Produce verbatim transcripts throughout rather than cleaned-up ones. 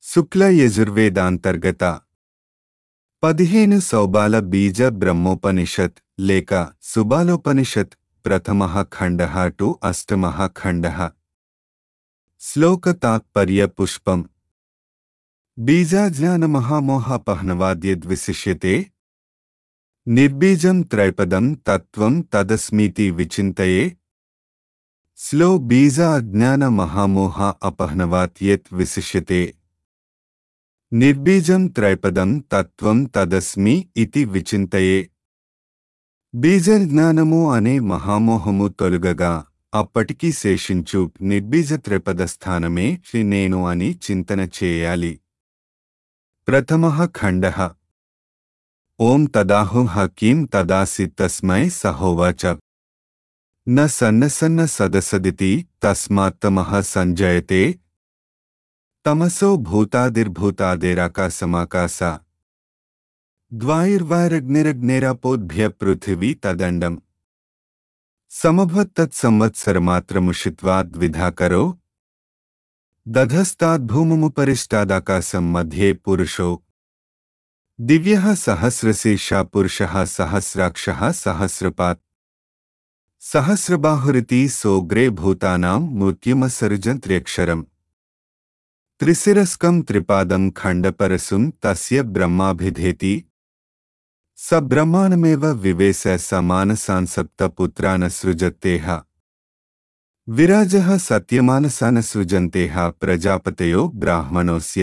శుక్ల యజుర్వేదాంతర్గత పదిహేను సౌబాల బీజ బ్రహ్మోపనిషత్ లేక సుబాలోపనిషత్ ప్రథమః ఖండః టు అష్టమః ఖండః. శ్లోక తాత్పర్య పుష్పం. బీజాజ్ఞానమహామోహాపహ్నవాద్యద్విశిష్యతే నిర్బీజం త్రైపదం తత్వం తదస్మీతి విచింతయే. స్లో బీజ అజ్ఞాన మహామోహ అపహ్నవాత్ యత్ విశిష్యతే నిర్బీజం త్రైపదం తత్వం తదస్మి ఇతి విచింతయే. బీజజ్ఞానము అనే మహామోహము తొలగగా అప్పటికీ శేషించు నిర్బీజ త్రిపద స్థానమే నేను అని చింతన చేయాలి. ప్రథమః ఖండః. ఓం తదాహు హకీం తదాసి తస్మై సహోవాచ న సన్నసన్న సదసదితి తస్మాత్తమః సంజయతే. తమసో భూతాదిర్భూతాదేరాకాశమాకాశ ద్వాయుర్వారగ్నిరగ్నేరాపోద్భ్య పృథివీ తదండం సమభవత్తత్సంవత్సరమాత్రముషిత్వా ద్విధాకరో దధస్తాద్భూమముపరిష్టాదాకాశం మధ్యే పురుషో దివ్యః సహస్రశీర్షా పురుషః సహస్రాక్షః సహస్రపాత్ సహస్రబాహురితి సోగ్రే భూతానాం మృత్యుమసృజంత్ర్యక్షరం త్రిశిరస్కం త్రిపాదం ఖండపరసుం తస్య బ్రహ్మాభిధేతి. స బ్రహ్మాణమేవ వివేశ సమానసాన్సప్త పుత్రానసృజత్తేహ విరాజః సత్యమానసానసృజంతేహ ప్రజాపతయో బ్రాహ్మణోస్య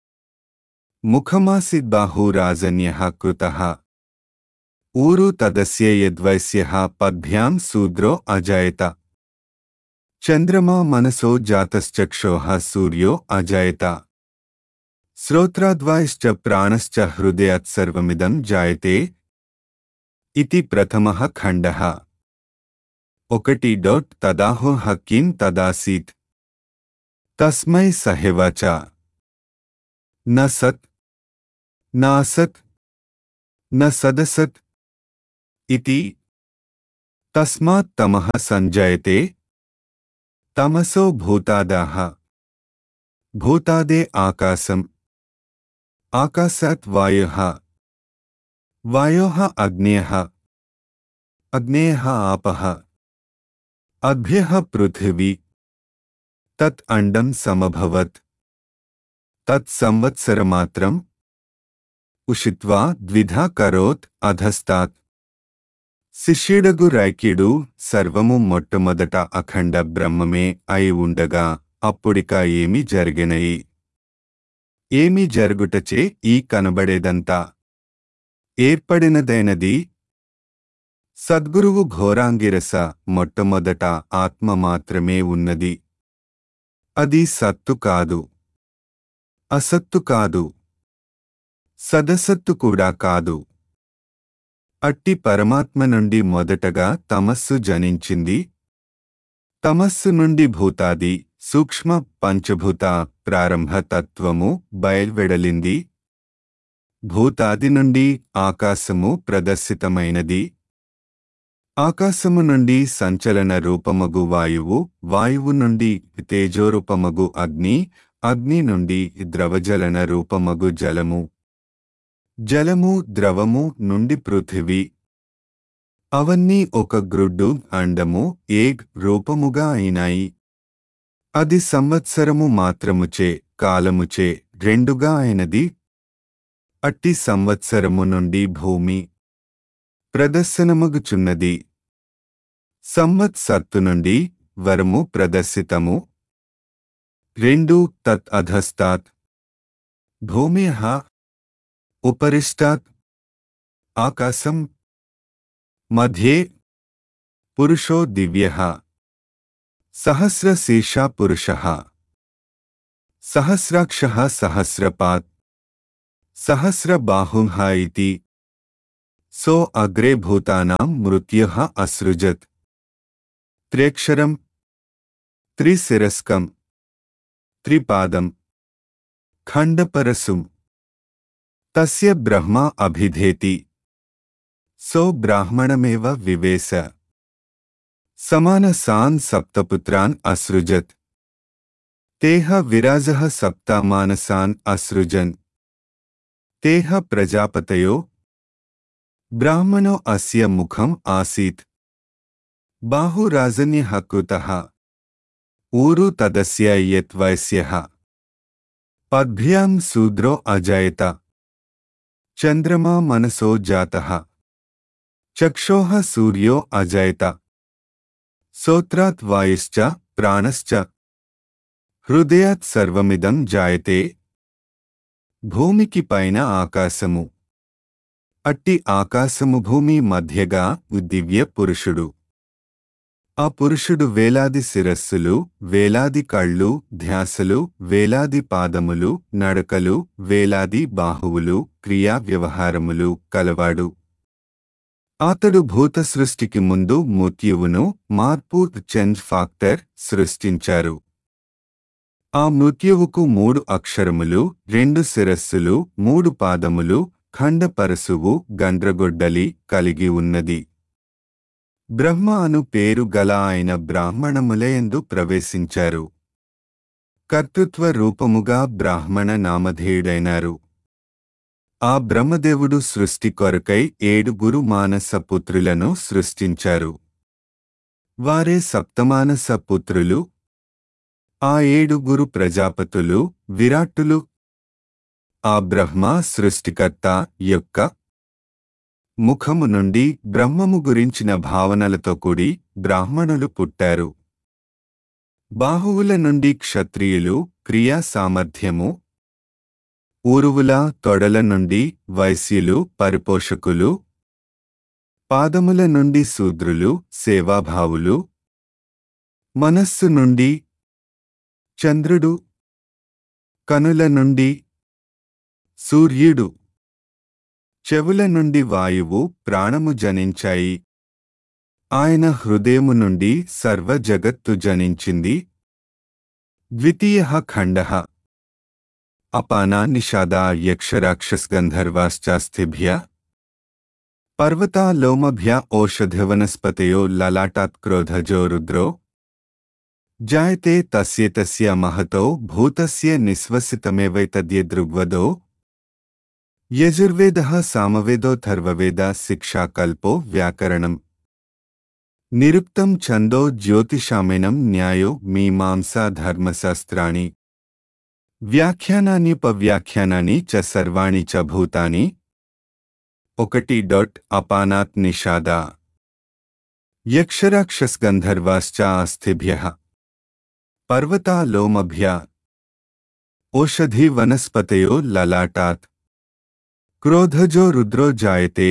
ముఖమాసిద్బాహురాజన్యః కృతః ఊరు తదస్య యద్వైశ్యః పద్భ్యాం శూద్రో అజాయత చంద్రమా మనసో జాతశ్చక్షోః సూర్యో అజాయత శ్రోత్రాద్వాయిశ్చ ప్రాణశ్చ హృదయాత్ సర్వమిదం జాయతే ఇతి ప్రథమః ఖండః. ఒకటి డొట్ తదాహు హకీం తదాసీత్ తస్మై సహేవాచ న సత్ నాసత్ న సదసత్ ఇతి తస్మాత్ తమః సంజయతే. తమసో భూతాదాః భూతాదే ఆకాశం ఆకాశాత్ వాయుః వాయోః అగ్నేయః అగ్నేయః ఆపః అభ్యః పృథివీ తత్ అండం సమభవత్ తత్ సంవత్సరమాత్రం ఉషిత్వా ద్విధా కరోత్ అధస్తాత్. శిష్యుడగు రైక్యుడు సర్వము మొట్టమొదట అఖండ బ్రహ్మమే అయి ఉండగా అప్పుడిక ఏమి జరిగినయి. ఏమి జరుగుటచే ఈ కనబడేదంతా ఏర్పడినదైనది. సద్గురువు ఘోరాంగిరస మొట్టమొదట ఆత్మ మాత్రమే ఉన్నది. అది సత్తు కాదు, అసత్తు కాదు, సదసత్తు కూడా కాదు. అట్టి పరమాత్మ నుండి మొదటగా తమస్సు జనించింది. తమస్సు నుండి భూతాది సూక్ష్మ పంచభూత ప్రారంభ తత్వము బయల్వెడలింది. భూతాది నుండి ఆకాశము ప్రదర్శితమైనది. ఆకాశము నుండి సంచలన రూపమగు వాయువు, వాయువు నుండి తేజోరూపమగు అగ్ని, అగ్ని నుండి ద్రవజలన రూపమగు జలము, జలము ద్రవము నుండి పృథివీ. అవన్నీ ఒక గ్రుడ్డు అండము ఏగ్ రూపముగా అయినాయి. అది సంవత్సరము మాత్రముచే కాలముచే రెండుగా అయినది. అట్టి సంవత్సరము నుండి భూమి ప్రదర్శనమగుచున్నది. సంవత్సత్తు నుండి వరము ప్రదర్శితము. రెండు తత్ అధస్తాత్ భూమ్యః ఉపరిష్టాత్ ఆకాశం మధ్యే పురుషో దివ్యః సహస్రశీర్షా పురుషః సహస్రాక్షః సహస్రపాత్ సహస్రబాహుః ఇతి. సో అగ్రే భూతానాం మృత్యుః అసృజత్. త్ర్యక్షరం త్రిశిరస్కం త్రిపాదం ఖండపరసుం తస్య బ్రహ్మా అభిధేతి. సో బ్రాహ్మణమేవ వివేశ సమానసాన్ సప్తపుత్రాన్ అసృజత్. तेह विराजः सप्ता मानसान् असृजन् तेह प्रजापतयो ब्राह्मणो अस्य मुखम् आसीत् बाहुराजन्यः कृतः ऊरु तदस्य यत्वैस्यः पद्भ्यां शूद्रो अजायत चन्द्रमा मनसो जातः चक्षोः सूर्यो अजायत सोत्रात् वायुश्च प्राणश्च हृदयात् सर्वमिदं जायते భూమికి పైన ఆకాశము అట్టి ఆకాశము భూమి మధ్యగా దివ్య పురుషుడు ఆ పురుషుడు వేలాది శిరస్సులు వేలాది కళ్ళు ధ్యాసలు వేలాది పాదములు నడకలు వేలాది బాహువులు క్రియా వ్యవహారములు కలవాడు అతడు భూత సృష్టికి ముందు మృత్యువును మార్పు చేంజ్ ఫాక్టర్ సృష్టించారు ఆ మృత్యువుకు మూడు అక్షరములు రెండు శిరస్సులు మూడు పాదములు ఖండపరశువు గండ్రగొడ్డలి కలిగి ఉన్నది బ్రహ్మ అను పేరు గల ఆయన బ్రాహ్మణములయందు ప్రవేశించారు కర్తృత్వ రూపముగా బ్రాహ్మణ నామధేయుడైనారు ఆ బ్రహ్మదేవుడు సృష్టి కొరకై ఏడుగురు మానస పుత్రులను సృష్టించారు వారే సప్తమానస పుత్రులు ఆ ఏడుగురు ప్రజాపతులు విరాట్టులు ఆ బ్రహ్మ సృష్టికర్త యొక్క ముఖము నుండి బ్రహ్మము గురించిన భావనలతో కూడి బ్రాహ్మణులు పుట్టారు బాహువుల నుండి క్షత్రియులు క్రియా సామర్థ్యము ఊరువుల తొడల నుండి వైశ్యులు పరిపోషకులు పాదముల నుండి శూద్రులు సేవాభావులు మనస్సు నుండి చంద్రుడు కనుల నుండి సూర్యుడు చెవుల నుండి వాయువు ప్రాణము జనించాయి ఆయన హృదయము నుండి సర్వ జగత్తు జనించింది ద్వితీయః ఖండః అపానా నిషాదా యక్షరాక్షస్గంధర్వాశ్చాస్థిభ్య పర్వతా లోమభ్య ఓషధవనస్పతయో లలాటాత్ క్రోధజో రుద్రో జాయతే తస్యేతస్య మహతో భూతస్య నిశ్వసితమేవైతద్యదృగ్వదో యజుర్వేదః సామవేదోథర్వవేద శిక్షాకల్పో వ్యాకరణం నిరుక్తం ఛందో జ్యోతిషామేనం న్యాయో మీమాంసా ధర్మశాస్త్రాణి వ్యాఖ్యానాన్యుపవ్యాఖ్యానాని చ సర్వాణి చ భూతాని ఒకటి డాట్ అపానాత్ నిషాదా యక్షరాక్షస్గంధర్వాశ్చ అస్థిభ్యః పర్వతా లోమభ్య ఓషధి వనస్పతయో లలాటాత్ క్రోధజో రుద్రో జాయతే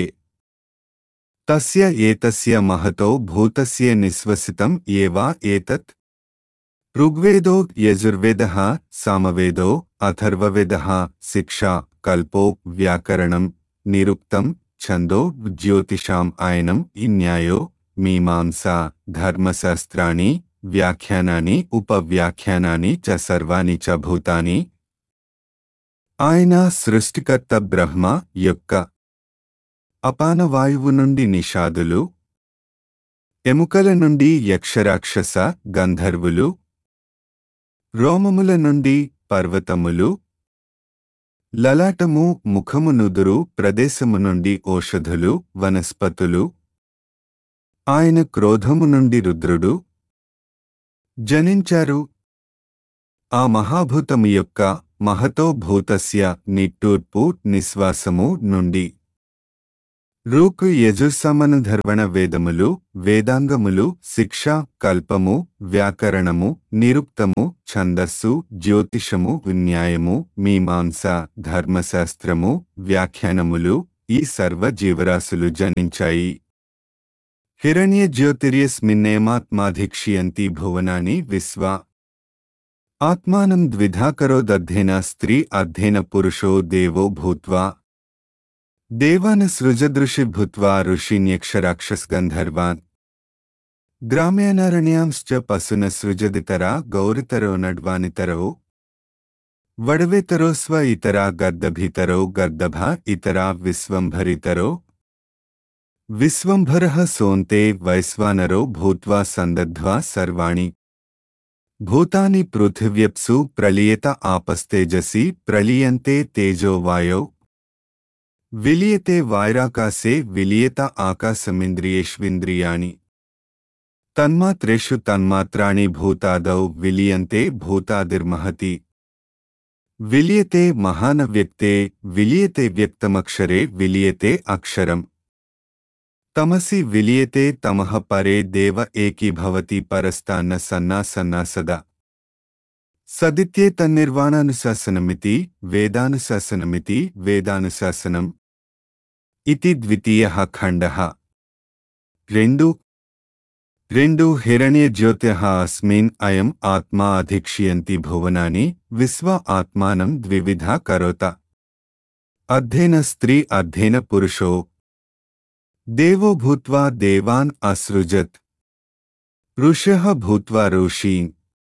తస్య ఏతస్య మహతో భూతస్య నిశ్వసితం ఏవా ఏతత్ ఋగ్వేదో యజుర్వేదః సామవేదో అథర్వవేదః శిక్షా కల్పో వ్యాకరణం నిరుక్తం ఛందో జ్యోతిషాం ఆయనం ఇన్యాయో మీమాంసా ధర్మశాస్త్రాణి వ్యాఖ్యానాని ఉపవ్యాఖ్యానాని చ సర్వాణి చ భూతాని ఆయన సృష్టికర్త బ్రహ్మ యొక్క అపానవాయువు నుండి నిషాదులు ఎముకల నుండి యక్షరాక్షస గంధర్వులు రోమముల నుండి పర్వతములు లలాటము ముఖము నుదురు ప్రదేశము నుండి ఓషధులు వనస్పతులు ఆయన క్రోధము నుండి రుద్రుడు జనించారు ఆ మహాభూతము యొక్క మహతో భూతస్య నిట్టూర్పు నిశ్వాసము నుండి రూకు యజుస్సమనధర్వణ వేదములు వేదాంగములు శిక్ష కల్పము వ్యాకరణము నిరుక్తము ఛందస్సు జ్యోతిషము న్యాయము మీమాంస ధర్మశాస్త్రము వ్యాఖ్యానములు ఈ సర్వ జీవరాశులు జనించాయి హిరణ్య జ్యోతిర్యస్మిన్నేమాత్మాధిక్ష్యంతి భువనాని విశ్వ ఆత్మానం ద్విధా కరోదధ్యేన స్త్రీ అధ్యేన పురుషో దేవో భూత్వా దేవాన్ సృజదృషి భూత్వా ఋషిన్యక్షరాక్షస్గంధర్వాన్ గ్రామ్యానారణ్యాంశ్చ పశున సృజదితరా గౌరితరో నడ్వానితరో వడవేతరో స్వ ఇతరా గర్దభితరో గర్దభ ఇతరా విశ్వంభరితరో విశ్వంభరః సోంతే వైశ్వానరో భూత్వా సందద్ధ్వా సర్వాణి భూతాని పృథివ్యప్సు ప్రలీయత ఆపస్తేజసి ప్రలీయంతే తేజో వాయౌ విలీయతే వాయురాకాశే విలీయత ఆకాశమింద్రియేష్వింద్రియాణి తన్మాత్రేషు తన్మాత్రాణి భూతాదౌ విలీయంతే భూతాదిర్మహతి విలీయతే మహానవ్యక్తే విలీయతే వ్యక్తమక్షరే విలీయతే అక్షరం తమసి విలీయతే తమః పరే దేవ ఏకీభవతి పరస్తాన్న సన్నా సన్నా సదా సదిత్యేతన్నిర్వాణానుశాసనమితి వేదానుశాసనమితి వేదానుశాసనం ఇతి ద్వితీయః ఖండః రెండు రెండు హిరణ్యజ్యోతిః అస్మిన్ అయం ఆత్మా అధిక్ష్యంతి భువనాని విశ్వ ఆత్మానం ద్వివిధా కరోత అధ్యేన స్త్రీ అధ్యేన పురుషో దేవో భూత్వా దేవాన్ అసృజత్ ఋషః భూత్వా ఋషీన్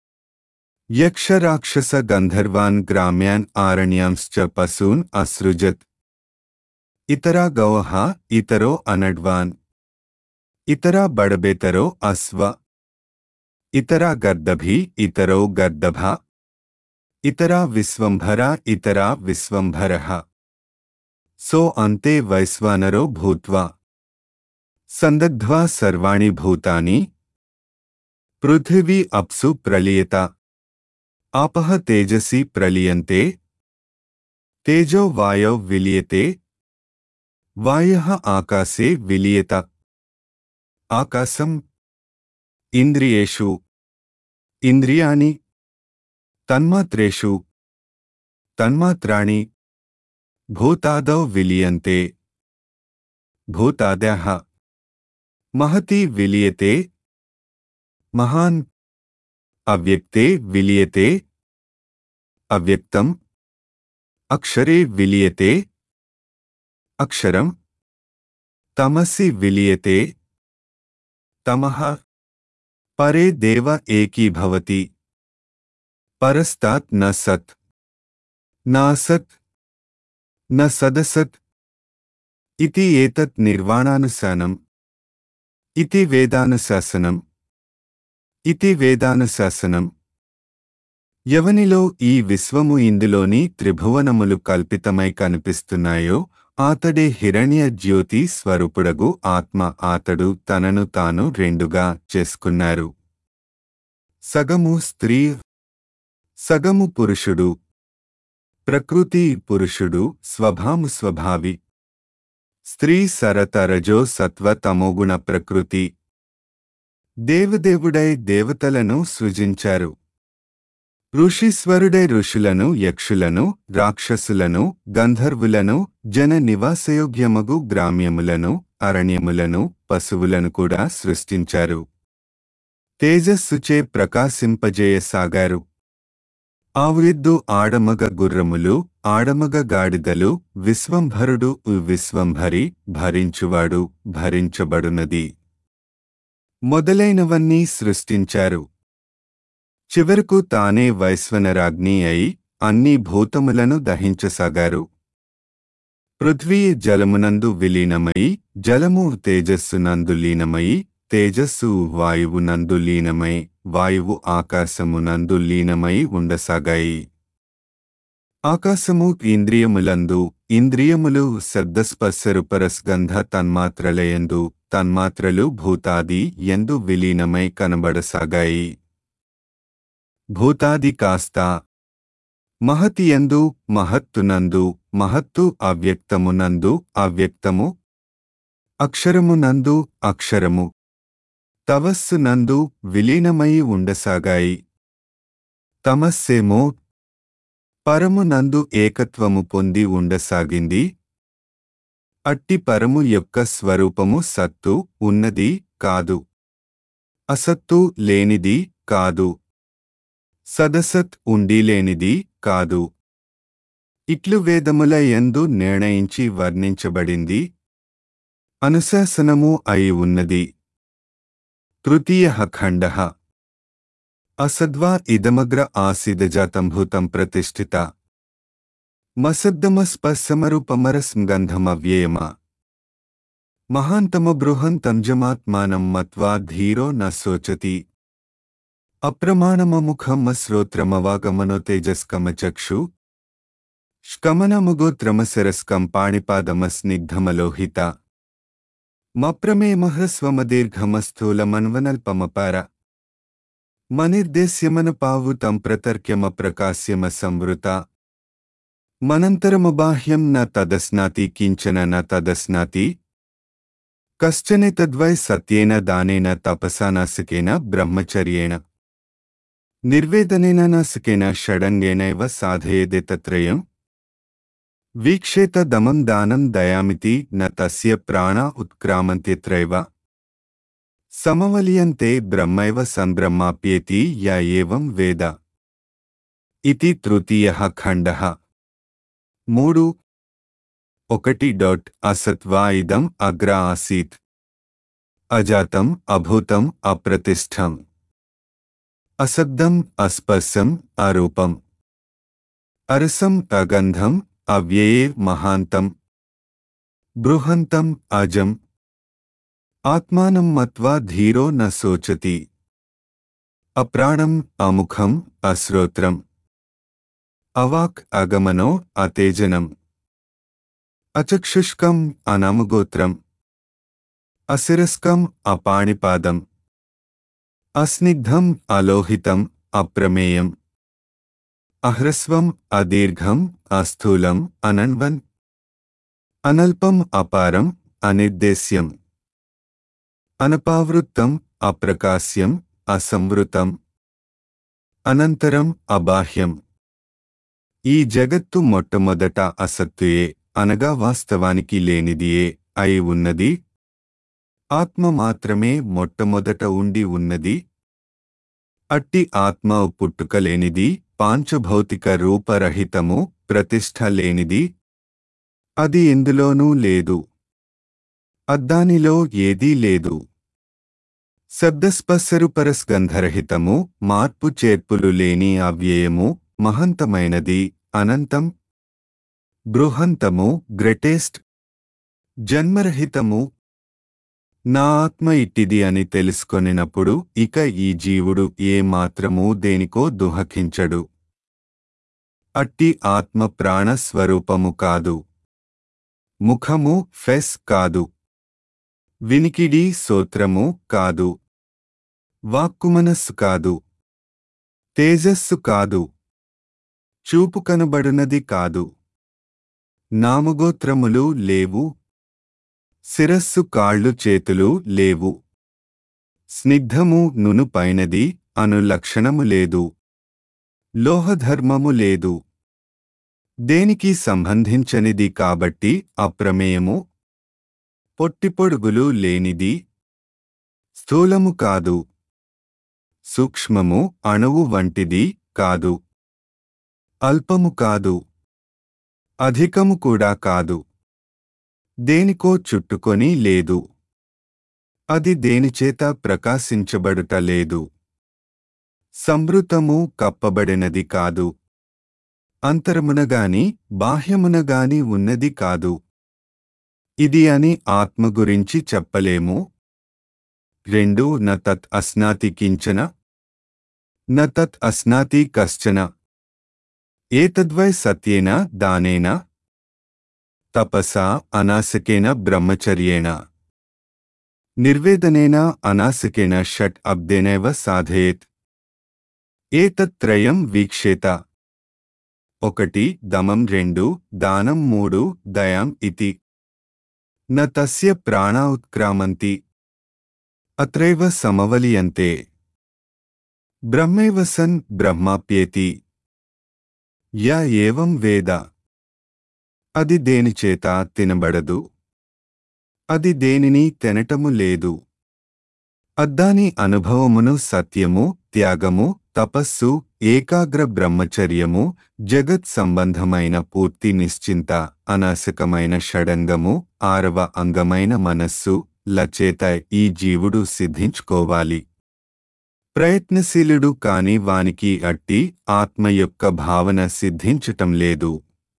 యక్షరాక్షస గంధర్వాన్ గ్రామ్యాన్ ఆరణ్యాంశ్చ పశూన్ అసృజత్ ఇతరా గౌః ఇతరో అనడ్వాన్ ఇతరా బడబేతరో అశ్వ ఇతరా గర్దభి ఇతరో గర్దభ ఇతరా విశ్వంభర ఇతరా విశ్వంభరః సో అంతే వైశ్వానరో భూత్వా సందగ్ధ్వా సర్వాణి భూతాని పృథివీ అప్సు ప్రలీయత ఆపః తేజసి ప్రలీయంతే తేజో వాయౌ విలీయతే వాయః ఆకాశే విలీయత ఆకాశం ఇంద్రియేషు ఇంద్రియాణి తన్మాత్రేషు తన్మాత్రాణి భూతాదౌ విలీయంతే భూతాదయః మహతి విలీయతే మహాన్ అవ్యక్తే విలీయతే అవ్యక్తం అక్షరే విలీయతే అక్షరం తమసి విలీయతే తమః పరే దేవ ఏకీభవతి పరస్తాత్ న సత్ నాసత్ న సదసత్ ఇతి ఏతత్ నిర్వాణానుశాసనం ఇతి వేదానుశాసనం ఇతి వేదానుశాసనం ఎవనిలో ఈ విశ్వము ఇందులోని త్రిభువనములు కల్పితమై కనిపిస్తున్నాయో ఆతడే హిరణ్య జ్యోతి స్వరూపుడగు ఆత్మ. ఆతడు తనను తాను రెండుగా చేసుకున్నారు. సగము స్త్రీ, సగము పురుషుడు. ప్రకృతి పురుషుడు, స్వభాము స్వభావి. స్త్రీ సరతరజో సత్వ తమోగుణ ప్రకృతి. దేవదేవుడై దేవతలను సృజించారు. ఋషీశ్వరుడై ఋషులను, యక్షులను, రాక్షసులను, గంధర్వులను, జన నివాసయోగ్యమగు గ్రామ్యములను, అరణ్యములను, పశువులను కూడా సృష్టించారు. తేజస్సుచే ప్రకాశింపజేయసాగారు. ఆవురిద్దు ఆడమగ గుర్రములు, ఆడమగ గాడిదలు, విశ్వంభరుడు విశ్వంభరి, భరించువాడు, భరించబడునది మొదలైనవన్నీ సృష్టించారు. చివరకు తానే వైశ్వనరాజ్ఞి అయి అన్ని భూతములను దహించసాగారు. పృథ్వీ జలమునందు విలీనమై, జలము తేజస్సునందు లీనమై, తేజస్సు వాయువునందు లీనమై, వాయువు ఆకాశమునందు లీనమై ఉండసాగాయి. ఆకాశము ఇంద్రియములందు, ఇంద్రియములు శబ్దస్పర్శరుపరస్గంధ తన్మాత్రలయందు, తన్మాత్రలు భూతాది యందు విలీనమై కనబడసాగాయి. భూతాది కాస్త మహతియందు, మహత్తునందు, మహత్తు అవ్యక్తమునందు, అవ్యక్తము అక్షరమునందు, అక్షరము తవస్సునందు విలీనమై ఉండసాగాయి. తమస్సేమో పరమునందు ఏకత్వము పొంది ఉండసాగింది. అట్టి పరము యొక్క స్వరూపము సత్తు, ఉన్నది కాదు, అసత్తు, లేనిది కాదు, సదసత్, ఉండిలేనిది కాదు. ఇట్లు వేదముల యందు నిర్ణయించి వర్ణించబడింది, అనుశాసనము అయి ఉన్నది. తృతీయః ఖండః అసద్వా ఇదమగ్ర ఆసీదజాతంభూతం ప్రతిష్ఠిత మసద్దమస్పస్సమరూపమరస్గంధమవ్యేమ మహాంతమ బృహంతంజమాత్మానం మత్వా ధీరో న శోచతి. అప్రమాణమముఖమ్మ శ్రోత్రమవాగమనో తేజస్కమచక్షుష్కమనముగోత్రమశిరస్కం పాణిపాదమస్నిగ్ధమలోహిత మప్రమేమహ్రస్వమదీర్ఘమస్థూలమన్వనల్పమపార మనిర్దేశ్యమనపావుతం ప్రతర్క్యమప్రకాశ్యమ సంవృత మనంతరమబాహ్యం న తదస్నాతి కించన న తదస్నాతి కశ్చనేతద్వై సత్యేన దానేన తపసా నాసికేన బ్రహ్మచర్యేణ నిర్వేదనేన నాసికేన షడంగేనైవ సాధయేదేతత్రయం వీక్షేత దమం దానం దయామితి న తస్య ప్రాణా ఉత్క్రామంత్యత్రైవ సమవలియంతే బ్రహ్మైవ సంబ్రహ్మాప్యేతి య ఏవం వేద ఇతి తృతీయః ఖండః. మూడు ఒకటి డాట్ అసత్వా ఇదం అగ్ర ఆసీత్ అజాతం అభూతం అప్రతిష్ఠం అశబ్దం అస్పర్శం అరూపం అరసం అగంధం అవ్యయే మహాంతం బృహంతం అజం ఆత్మానం మత్వా ధీరో న శోచతి అప్రాణం అముఖం అశ్రోత్రం అవాక్ అగమనో అతేజనం అచక్షుష్కం అనామగోత్రం అశిరస్కం అపాణిపాదం అస్నిగ్ధం అలోహితం అప్రమేయం అహ్రస్వం అదీర్ఘం అస్థూలం అనన్వన్ అనల్పం అపారం అనిర్దేశ్యం అనపావృత్తం అప్రకాశ్యం అసంవృతం అనంతరం అబాహ్యం. ఈ జగత్తు మొట్టమొదట అసత్తుయే అనగా వాస్తవానికి లేనిదియే అయి ఉన్నది. ఆత్మ మాత్రమే మొట్టమొదట ఉండి ఉన్నది. అట్టి ఆత్మ పుట్టుకలేనిది, పాంచభౌతిక రూపరహితము, ప్రతిష్ఠ లేనిది. అది ఎందులోనూ లేదు. అద్దానిలో ఏదీ లేదు. శబ్దస్పర్శరుపరస్గంధరహితము, మార్పు చేర్పులు లేని అవ్యయము, మహంతమైనది, అనంతం, బృహంతము, గ్రేటెస్ట్, జన్మరహితము. నా ఆత్మ ఇట్టిది అని తెలుసుకొనినప్పుడు ఇక ఈ జీవుడు ఏ మాత్రమూ దేనికో దుహకించడు. అట్టి ఆత్మ ప్రాణస్వరూపము కాదు. ముఖము ఫెస్ కాదు. వినికిడి సోత్రము కాదు. వాక్కుమనస్సు కాదు. తేజస్సు కాదు. చూపు కనబడునది కాదు. నామగోత్రములు లేవు. శిరస్సు కాళ్ళు చేతులు లేవు. స్నిగ్ధము నునుపైనది అను లక్షణము లేదు. లోహధర్మము లేదు. దేనికి సంబంధించనిది కాబట్టి అప్రమేయము. పొట్టిపొడుగులు లేనిది. స్థూలము కాదు. సూక్ష్మము అణువు వంటిది కాదు. అల్పము కాదు. అధికము కూడా కాదు. దేనికో చుట్టుకొని లేదు. అది దేనిచేత ప్రకాశించబడుట లేదు. సంవృతము కప్పబడినది కాదు. అంతరమునగాని బాహ్యమునగాని ఉన్నది కాదు. ఇది అని ఆత్మ గురించి చెప్పలేము. రెండు న తత్ అస్నాతి కించన న తత్ అస్నాతి కశ్చన ఏతద్వై సత్యేన దానేన తపసా అనాసకేన బ్రహ్మచర్యేణ నిర్వేదనేన అనాసకేన షట్ అబ్దేనైవ సాధయేత్. ఏతత్త్రయం వీక్షేత. ఒకటి దమం రెండు దానం మూడు దయాం ఇతి న తస్య ప్రాణా ఉత్క్రామంతి అత్రైవ సమవలియంతే బ్రహ్మైవ సన్ బ్రహ్మాప్యేతి య ఏవం వేద. అది దేనిచేత తినబడదు. అది దేనిని తినటము లేదు. అద్దాని అనుభవమును సత్యము, త్యాగము, తపస్సు, ఏకాగ్ర బ్రహ్మచర్యము, జగత్ సంబంధమైన పూర్తి నిశ్చింత, అనాశకమైన షడంగము, ఆరవ అంగమైన మనస్సు లచేత ఈ జీవుడు సిద్ధించుకోవాలి. ప్రయత్నశీలుడు కాని వానికి అట్టి ఆత్మ యొక్క భావన సిద్ధించటం లేదు.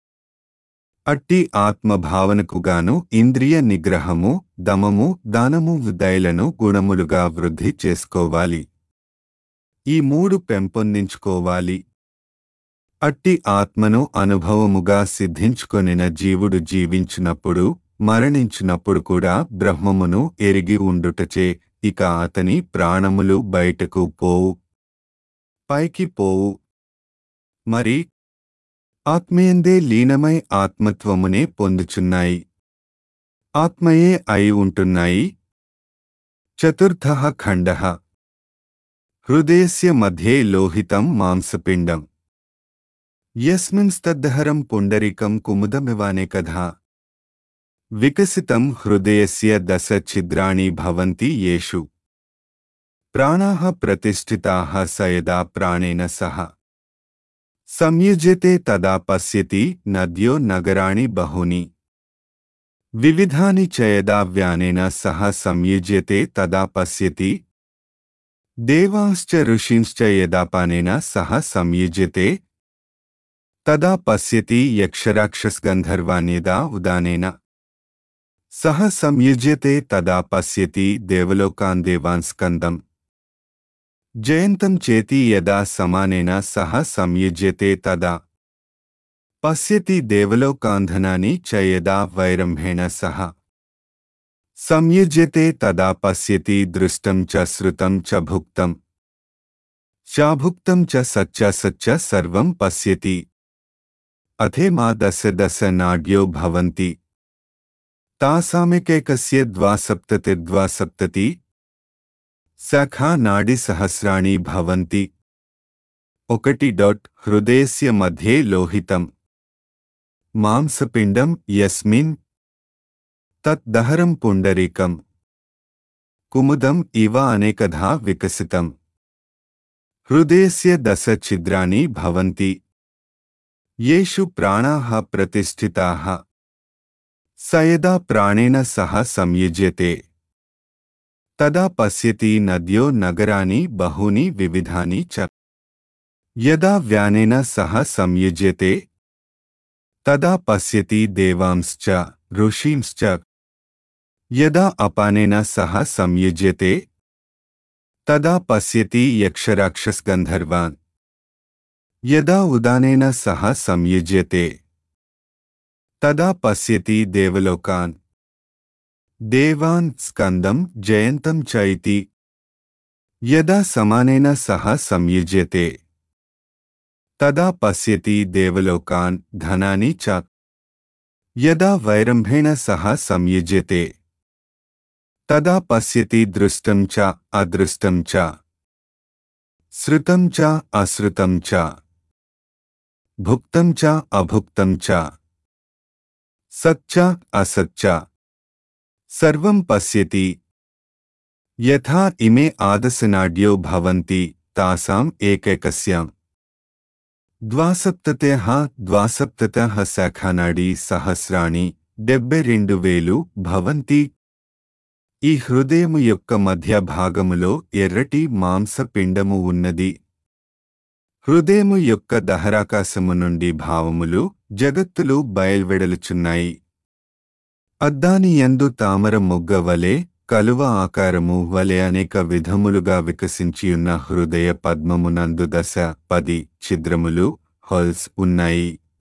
అట్టి ఆత్మభావనకుగాను ఇంద్రియ నిగ్రహము, దమము, దానము, దయలను గుణములుగా వృద్ధి చేసుకోవాలి. ఈ మూడు పెంపొందించుకోవాలి. అట్టి ఆత్మను అనుభవముగా సిద్ధించుకొనిన జీవుడు జీవించినప్పుడు మరణించినప్పుడు కూడా బ్రహ్మమును ఎరిగి ఉండుటచే ఇక అతని ప్రాణములు బయటకు పోవు, పైకి పోవు. మరి ఆత్మయందే లీనమై ఆత్మత్వమునే పొందుచున్నాయి, ఆత్మయే అయి ఉంటున్నాయి. చతుర్థః ఖండః హృదయస్య మధ్యే లోహితం మాంసపిండం యస్మిన్స్తద్దహరం పుండరీకం కుముదమివానేకధా వికసితం హృదయస్య దశ ఛిద్రాణి భవంతి యేషు ప్రాణాః ప్రతిష్ఠితాః స యదా ప్రాణేన సహ సంయుజ్యతే తదా పశ్యతి నద్యో నగరాణి బహూని వివిధాని చ యదా వ్యానేన సహ సంయుజ్యతే తదా పశ్యతి దేవాంశ్చ ఋషీంశ్చ యదాపానేన సహ సంయుజ్యతే తదా పశ్యతి యక్షరాక్షసగంధర్వాన్యదా ఉదానేన సహ సంయుజ్యతే తదా పశ్యతి దేవలోకాన్ దేవాన్ స్కందం జయంతం చేతి యదా సమానేన సహ సంయుజ్యతే తదా పశ్యతి దేవలోకాంధనాని చ యదా వైరంభేణ సహ సంయుజ్యతే తదా పశ్యతి దృష్టం చ శ్రుతం చ భుక్తం చాభుక్తం చ సచ్చ సచ్చ సర్వం పశ్యతి. అథేమా దశ దశ నాడ్యో భవంతి తాసామేకైకస్య ద్వాసప్తతిర్ద్వాసప్తతి శాఖా నాడి సహస్రాణి భవంతి. ఒకటి డాట్ హృదయస్య మధ్యే లోహితం మాంసపిండం యస్మిన్ తత్ దహరం పుండరీకం కుముదం ఇవ అనేకధా వికసితం హృదయస్య దశ ఛిద్రాణి భవంతి యేషు ప్రాణాః ప్రతిష్ఠితాః స యదా ప్రాణేన సహ సంయుజ్యతే తదా పశ్యతి నద్యో నగరాని బహూని వివిధాని చ యదా వ్యానేన సహ సంయుజ్యతే తదా పశ్యతి దేవాంశ్చ ఋషీంశ్చ యదా అపానేన సహ సంయుజ్యతే తదా పశ్యతి యక్షరాక్షసగంధర్వాన్ యదా ఉదానేన సహ సంయుజ్యతే తదా పశ్యతి దేవలోకాన్ దేవాన్ స్కందం జయంతం చ ఇతి యదా సమానేన సహ సంయుజ్యతే తదా పశ్యతి దేవలోకాన్ ధనాని చ యదా వైరంభేణ సహ సంయుజ్యతే తదా పశ్యతి దృష్టం చ అదృష్టం చ శ్రుతం చ అశ్రుతం చ భుక్తం చ అభుక్తం చ సచ్చ అసచ్చ సర్వం పశ్యతి. యథా ఇమే ఆదశనాడ్యో భవంతి తాసాం ఏకైకస్యాం ద్వాసప్తత్యః ద్వాసప్తతః శాఖానాడీ సహస్రాణి డెబ్బై రెండు వేలు భవంతి. ఈ హృదయము యొక్క మధ్య భాగములో ఎర్రటి మాంసపిండము ఉన్నది. హృదయము యొక్క దహరాకాశము నుండి భావములు జగత్తులు బయల్వెడలుచున్నాయి. అద్దాని యందు తామర మొగ్గ వలె కలువ ఆకారము వలె అనేక విధములుగా వికసించియున్న హృదయ పద్మమునందు దశ పది ఛిద్రములు హోల్స్ ఉన్నాయి.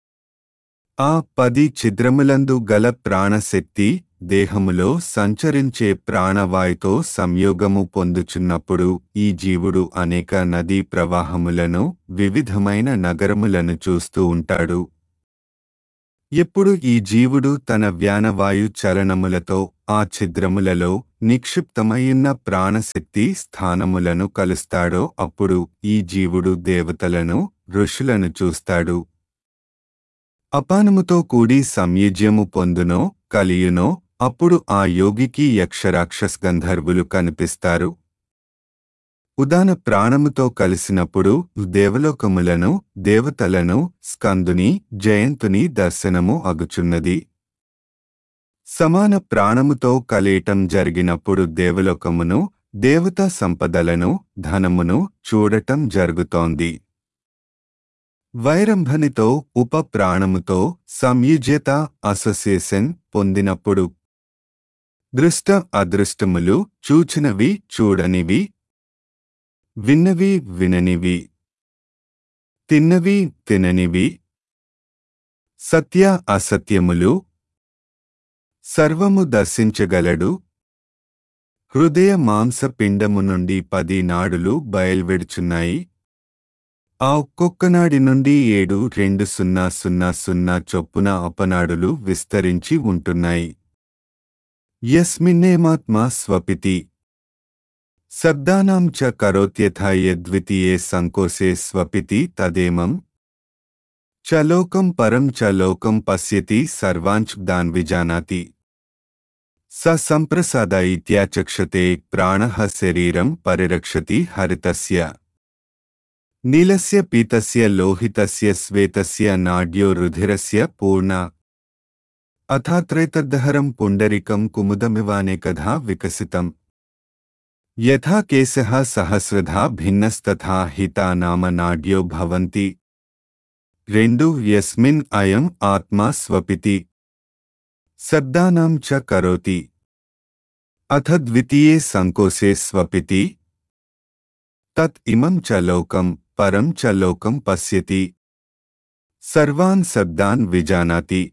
ఆ పది ఛిద్రములందు గల ప్రాణశక్తి దేహములో సంచరించే ప్రాణవాయుతో సంయోగము పొందుచున్నప్పుడు ఈ జీవుడు అనేక నదీ ప్రవాహములను వివిధమైన నగరములను చూస్తూ ఉంటాడు. ఎప్పుడు ఈ జీవుడు తన వ్యానవాయు చలనములతో ఆ ఛిద్రములలో నిక్షిప్తమయ్యున్న ప్రాణశక్తి స్థానములను కలుస్తాడో అప్పుడు ఈ జీవుడు దేవతలను ఋషులను చూస్తాడు. అపానముతో కూడి సంయుజ్యము పొందునో కలియునో అప్పుడు ఆ యోగికి యక్షరాక్షసగంధర్వులు కనిపిస్తారు. ఉదాన ప్రాణముతో కలిసినప్పుడు దేవలోకములను దేవతలను స్కందుని జయంతుని దర్శనము అగుచున్నది. సమాన ప్రాణముతో కలేయటం జరిగినప్పుడు దేవలోకమును దేవతా సంపదలను ధనమును చూడటం జరుగుతోంది. వైరంభనితో ఉప ప్రాణముతో సంయుజ్యత అసోసియేషన్ పొందినప్పుడు దృష్ట అదృష్టములు చూచినవి చూడనివి విన్నవి విననివి, తిన్నవి తిననివి, సత్య అసత్యములు సర్వము దర్శించగలడు. హృదయ మాంస పిండము నుండి పది నాడులు బయల్వెడుచున్నాయి. ఆ ఒక్కొక్క నాడి నుండి ఏడు రెండు సున్నా సున్నా సున్నా చొప్పున అపనాడులు విస్తరించి ఉంటున్నాయి. యస్మిన్నేమాత్మా స్వపితి శబ్దానాం చ కరోత్యథా యద్వితీయే సంకోసే స్వపితి తదేమం చ లోకం పరం చ లోకం పశ్యతి సర్వాంచ్ దాన్ విజానాతి స సంప్రసాద ఇత్యాచక్షతే ప్రాణః శరీరం పరిరక్షతి హరితస్య నీలస్య పీతస్య లోహితస్య శ్వేతస్య నాడ్యో రుధిరస్య పూర్ణ అథాత్రైతద్దహరం పుండరికం కుముదమివానేకధా వికసితం యథా కేశః సహస్రధా భిన్నస్తథా హితా నామ నాడ్యో భవంతి. రెండు యస్మిన్ అయం ఆత్మా స్వపితి శబ్దానాం చ కరోతి అథ ద్వితీయే సంకోసే స్వపితి తత్ ఇమం చ లోకం పరం చ లోకం పశ్యతి సర్వాన్ శబ్దాన్ విజానాతి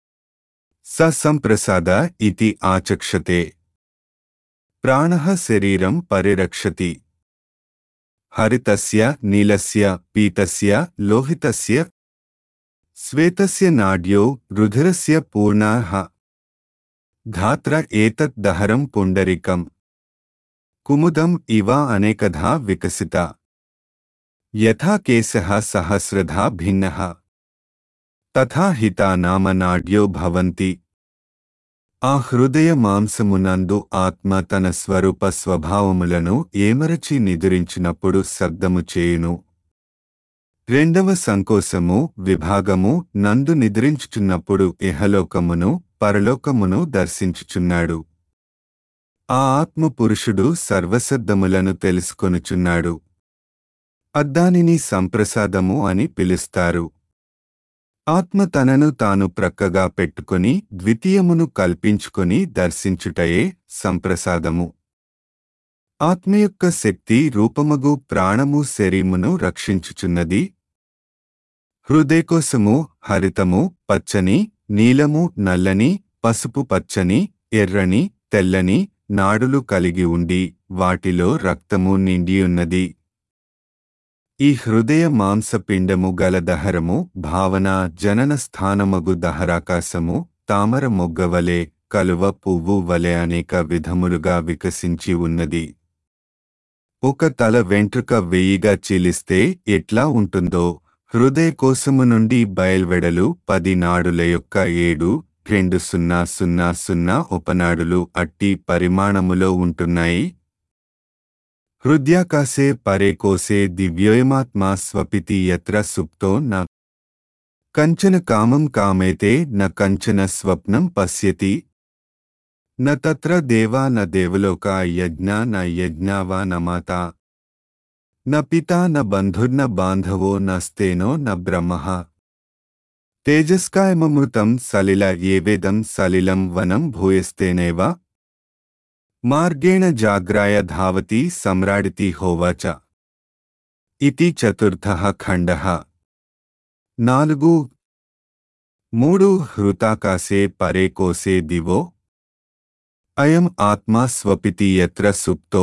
స సంప్రసాద ఇతి ఆచక్షతే ప్రాణః శరీరం పరిరక్షతి హరితస్య నీలస్య పీతస్య లోహితస్య శ్వేతస్య నాడ్యో రుధిరస్య పూర్ణః ధాత్ర ఏతత్ దహరం పుండరికం కుముదం ఇవ అనేకధా వికసిత యథా కేశః సహస్రధా భిన్నః తథా హితా నామ నాడ్యో భవంతి. ఆ హృదయ మాంసమునందు ఆత్మ తన స్వరూప స్వభావములను ఏమరచి నిదురించినప్పుడు శబ్దము చేయును. రెండవ సంకోసము విభాగము నందు నిద్రించుచున్నప్పుడు ఇహలోకమును పరలోకమును దర్శించుచున్నాడు. ఆ ఆత్మ పురుషుడు సర్వశబ్దములను తెలుసుకొనుచున్నాడు. అద్దానిని సంప్రసాదము అని పిలుస్తారు. ఆత్మ తనను తాను ప్రక్కగా పెట్టుకొని ద్వితీయమును కల్పించుకొని దర్శించుటయే సంప్రసాదము. ఆత్మ యొక్క శక్తి రూపమగు ప్రాణము శరీరమును రక్షించుచున్నది. హృదయకోశము హరితము, పచ్చని, నీలము, నల్లని, పసుపు పచ్చని, ఎర్రని, తెల్లని నాడులు కలిగి ఉండి వాటిలో రక్తము నిండియున్నది. ఈ హృదయ మాంసపిండము గల దహరము భావన జనన స్థానమగు దహరాకాశము తామర మొగ్గవలే కలువ పువ్వు వలె అనేక విధములుగా వికసించి ఉన్నది. ఒక తల వెంట్రుక వెయ్యిగా చీలిస్తే ఎట్లా ఉంటుందో హృదయకోశము నుండి బయల్వెడలు పది నాడుల యొక్క ఏడు రెండు సున్నా సున్నా సున్నా ఉపనాడులు అట్టి పరిమాణములో ఉంటున్నాయి. హృద్యాకాశే పరే కోశే దివ్యోయమాత్మా స్వపితి యత్ర సుప్తో న కంచన కామం కామేతే న కంచన స్వప్నం పశ్యతి న తత్ర దేవా న దేవలోకా యజ్ఞ న యజ్ఞావా న మాతా న పితా న బంధుర్న బాంధవో నస్తేనో న బ్రహ్మః తేజస్కాయమమృతం సలిల ఏవేదం సలిలం వనం భూయస్తేనేవ మార్గేణ జాగ్రాయ ధావతి సమ్రాడితి హోవాచ. ఇతి చతుర్థః ఖండః. నాలుగు మూడు హృతాకాశే పరే కోశే దివో అయం ఆత్మా స్వపితి యత్ర సుప్తో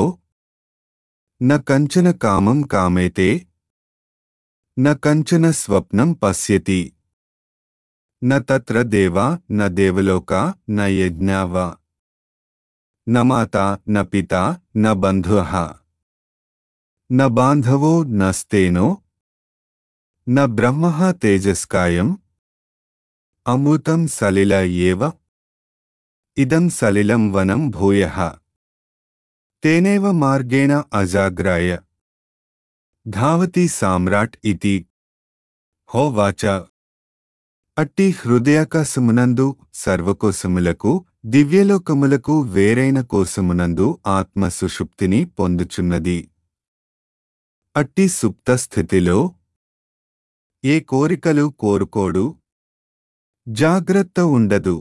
న కంచన కామం కామేతే న కంచన స్వప్నం పశ్యతి న తత్ర దేవా న దేవలోకా న యజ్ఞావా న మాతా న పితా న బంధుః న బాంధవో నస్తేనో న బ్రహ్మః తేజస్కాయం అమృతం సలిల ఏవ ఇదం సలిలం వనం భూయః తేనేవ మార్గేణ అజాగ్రాయ ధావతి సామ్రాట్ ఇతి హోవాచ. అట్టి హృదయాకాశమునందు సర్వకోశములకు దివ్యలోకములకు వేరైన కోశమునందు ఆత్మ సుషుప్తిని పొందుచున్నది. అట్టి సుప్త స్థితిలో ఏ కోరికలు కోరుకోడు, జాగ్రత్త ఉండదు,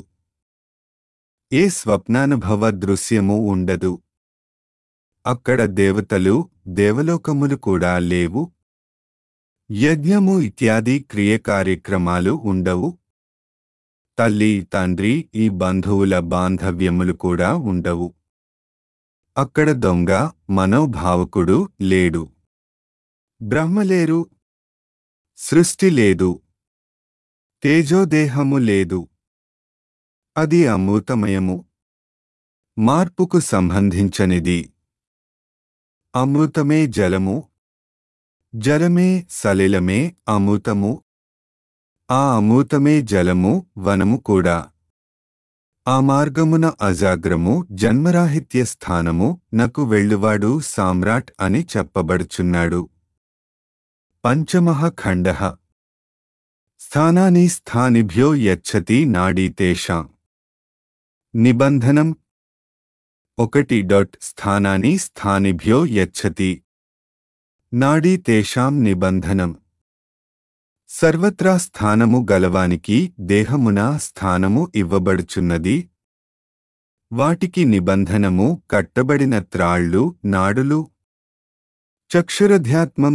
ఏ స్వప్నానుభవ దృశ్యము ఉండదు. అక్కడ దేవతలు దేవలోకములు కూడా లేవు. యజ్ఞము ఇత్యాది క్రియ కార్యక్రమాలు ఉండవు. తల్లి తండ్రి ఈ బంధువుల బాంధవ్యములు కూడా ఉండవు. అక్కడ దొంగ మనోభావకుడు లేడు. బ్రహ్మలేరు. సృష్టి లేదు. తేజోదేహము లేదు. అది అమృతమయము. మార్పుకు సంబంధించనిది. అమృతమే జలము. జలమే సలిలమే అమృతము. ఆ అమృతమే జలము వనము కూడా. ఆ మార్గమున అజాగ్రము జన్మరాహిత్య స్థానము నకు వెళ్ళువాడు సామ్రాట్ అని చెప్పబడుచున్నాడు. పంచమః ఖండః. స్థానాని స్థానిభ్యో యచ్చతి నాడీ తేషాం. నిబంధనం ఒకటి డాట్ స్థానాని స్థానిభ్యో యచ్చతి. నాడీ తేషాం నిబంధనం. సర్వత్రా స్థానము గలవానికి దేహమున స్థానము ఇవ్వబడుచున్నది. వాటికి నిబంధనము కట్టబడిన త్రాళ్ళు నాడులు. చక్షురధ్యాత్మం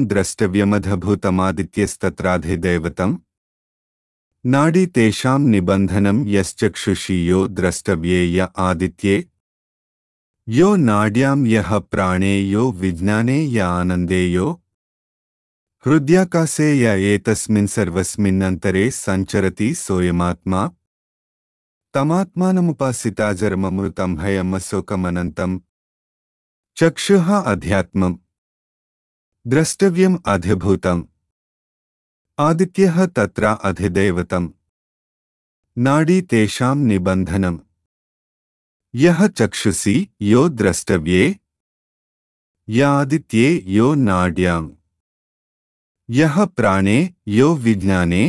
ద్రష్టవ్యమధభూతమాదిత్యస్తత్రాధిదైవతం. నాడీ తేషాం నిబంధనం యశ్చక్షుషి యో ద్రష్టవ్యే య ఆదిత్యే. యో నాడ్యాం యః ప్రాణే యో విజ్ఞానే య ఆనందే యో హృద్యాకాశే య ఏతస్మిన్ సర్వస్మిన్నంతరే సంచరతి సోయమాత్మా. తమాత్మానముపాసితాజరమమృతం భయమశోకమనంతం. చక్షుః అధ్యాత్మం. ద్రష్టవ్యం అధిభూతం. ఆదిత్యః తత్ర అధిదైవతం. నాడీ తేషాం నిబంధనం. యః చక్షుసి యో ద్రష్టవ్యే. య ఆదిత్యే యో నాడ్యాం. యః ప్రాణే యో విజ్ఞానే.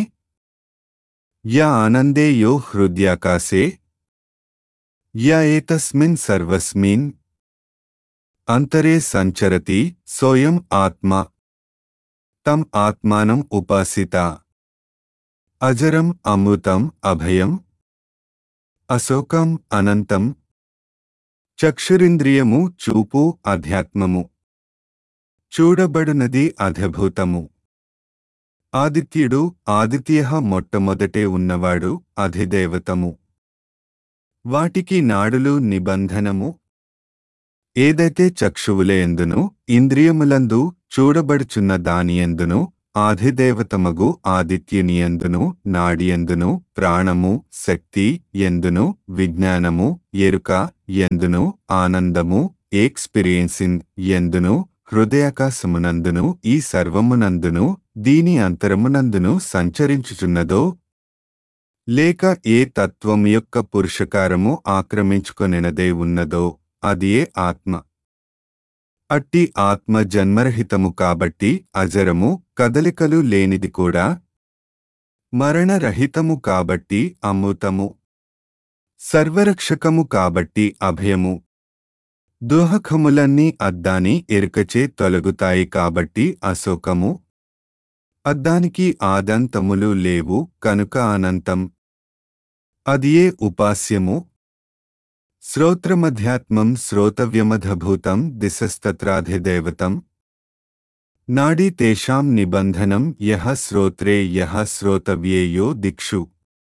య ఆనందే యో హృద్యాకాశే. య ఏతస్మిన్ సర్వస్మిన్ అంతరే సంచరతి సోయం ఆత్మ. తం ఆత్మానం ఉపాసిత. అజరం అమృతం అభయం. అశోకం అనంతం. చక్షురింద్రియము చూపు అధ్యాత్మము. చూడబడునది అధిభూతము. ఆదిత్యుడు ఆదిత్యః మొట్టమొదటే ఉన్నవాడు అధిదేవతము. వాటికి నాడులు నిబంధనము. ఏదైతే చక్షువులయందును ఇంద్రియములందు చూడబడుచున్న దానియందును ఆధిదేవతమగు ఆదిత్యునియందును నాడియందును ప్రాణము శక్తి ఎందును విజ్ఞానము ఎరుక ఎందును ఆనందము ఎక్స్పీరియన్సింగ్ ఎందును హృదయాకాశమునందును ఈ సర్వమునందును దీని అంతరమునందును సంచరించుచున్నదో లేక ఏ తత్వం యొక్క పురుషకారము ఆక్రమించుకొనినదే ఉన్నదో అదియే ఆత్మ. అట్టి ఆత్మ జన్మరహితము కాబట్టి అజరము కదలికలు లేనిది కూడా. మరణరహితము కాబట్టి అమృతము. సర్వరక్షకము కాబట్టి అభయము. దుహకములన్నీ అద్దాని ఎరుకచే తొలగుతాయి కాబట్టి అశోకము. అద్దానికి ఆదంతములు లేవు కనుక అనంతం. అదియే ఉపాస్యము. శ్రోత్రమధ్యాత్మం శ్రోతవ్యమధభూతం దిశస్తత్రాధిదైవతం. నాడీ తేషాం నిబంధనం యః శ్రోత్రే యః శ్రోతవ్యే యో దిక్షు.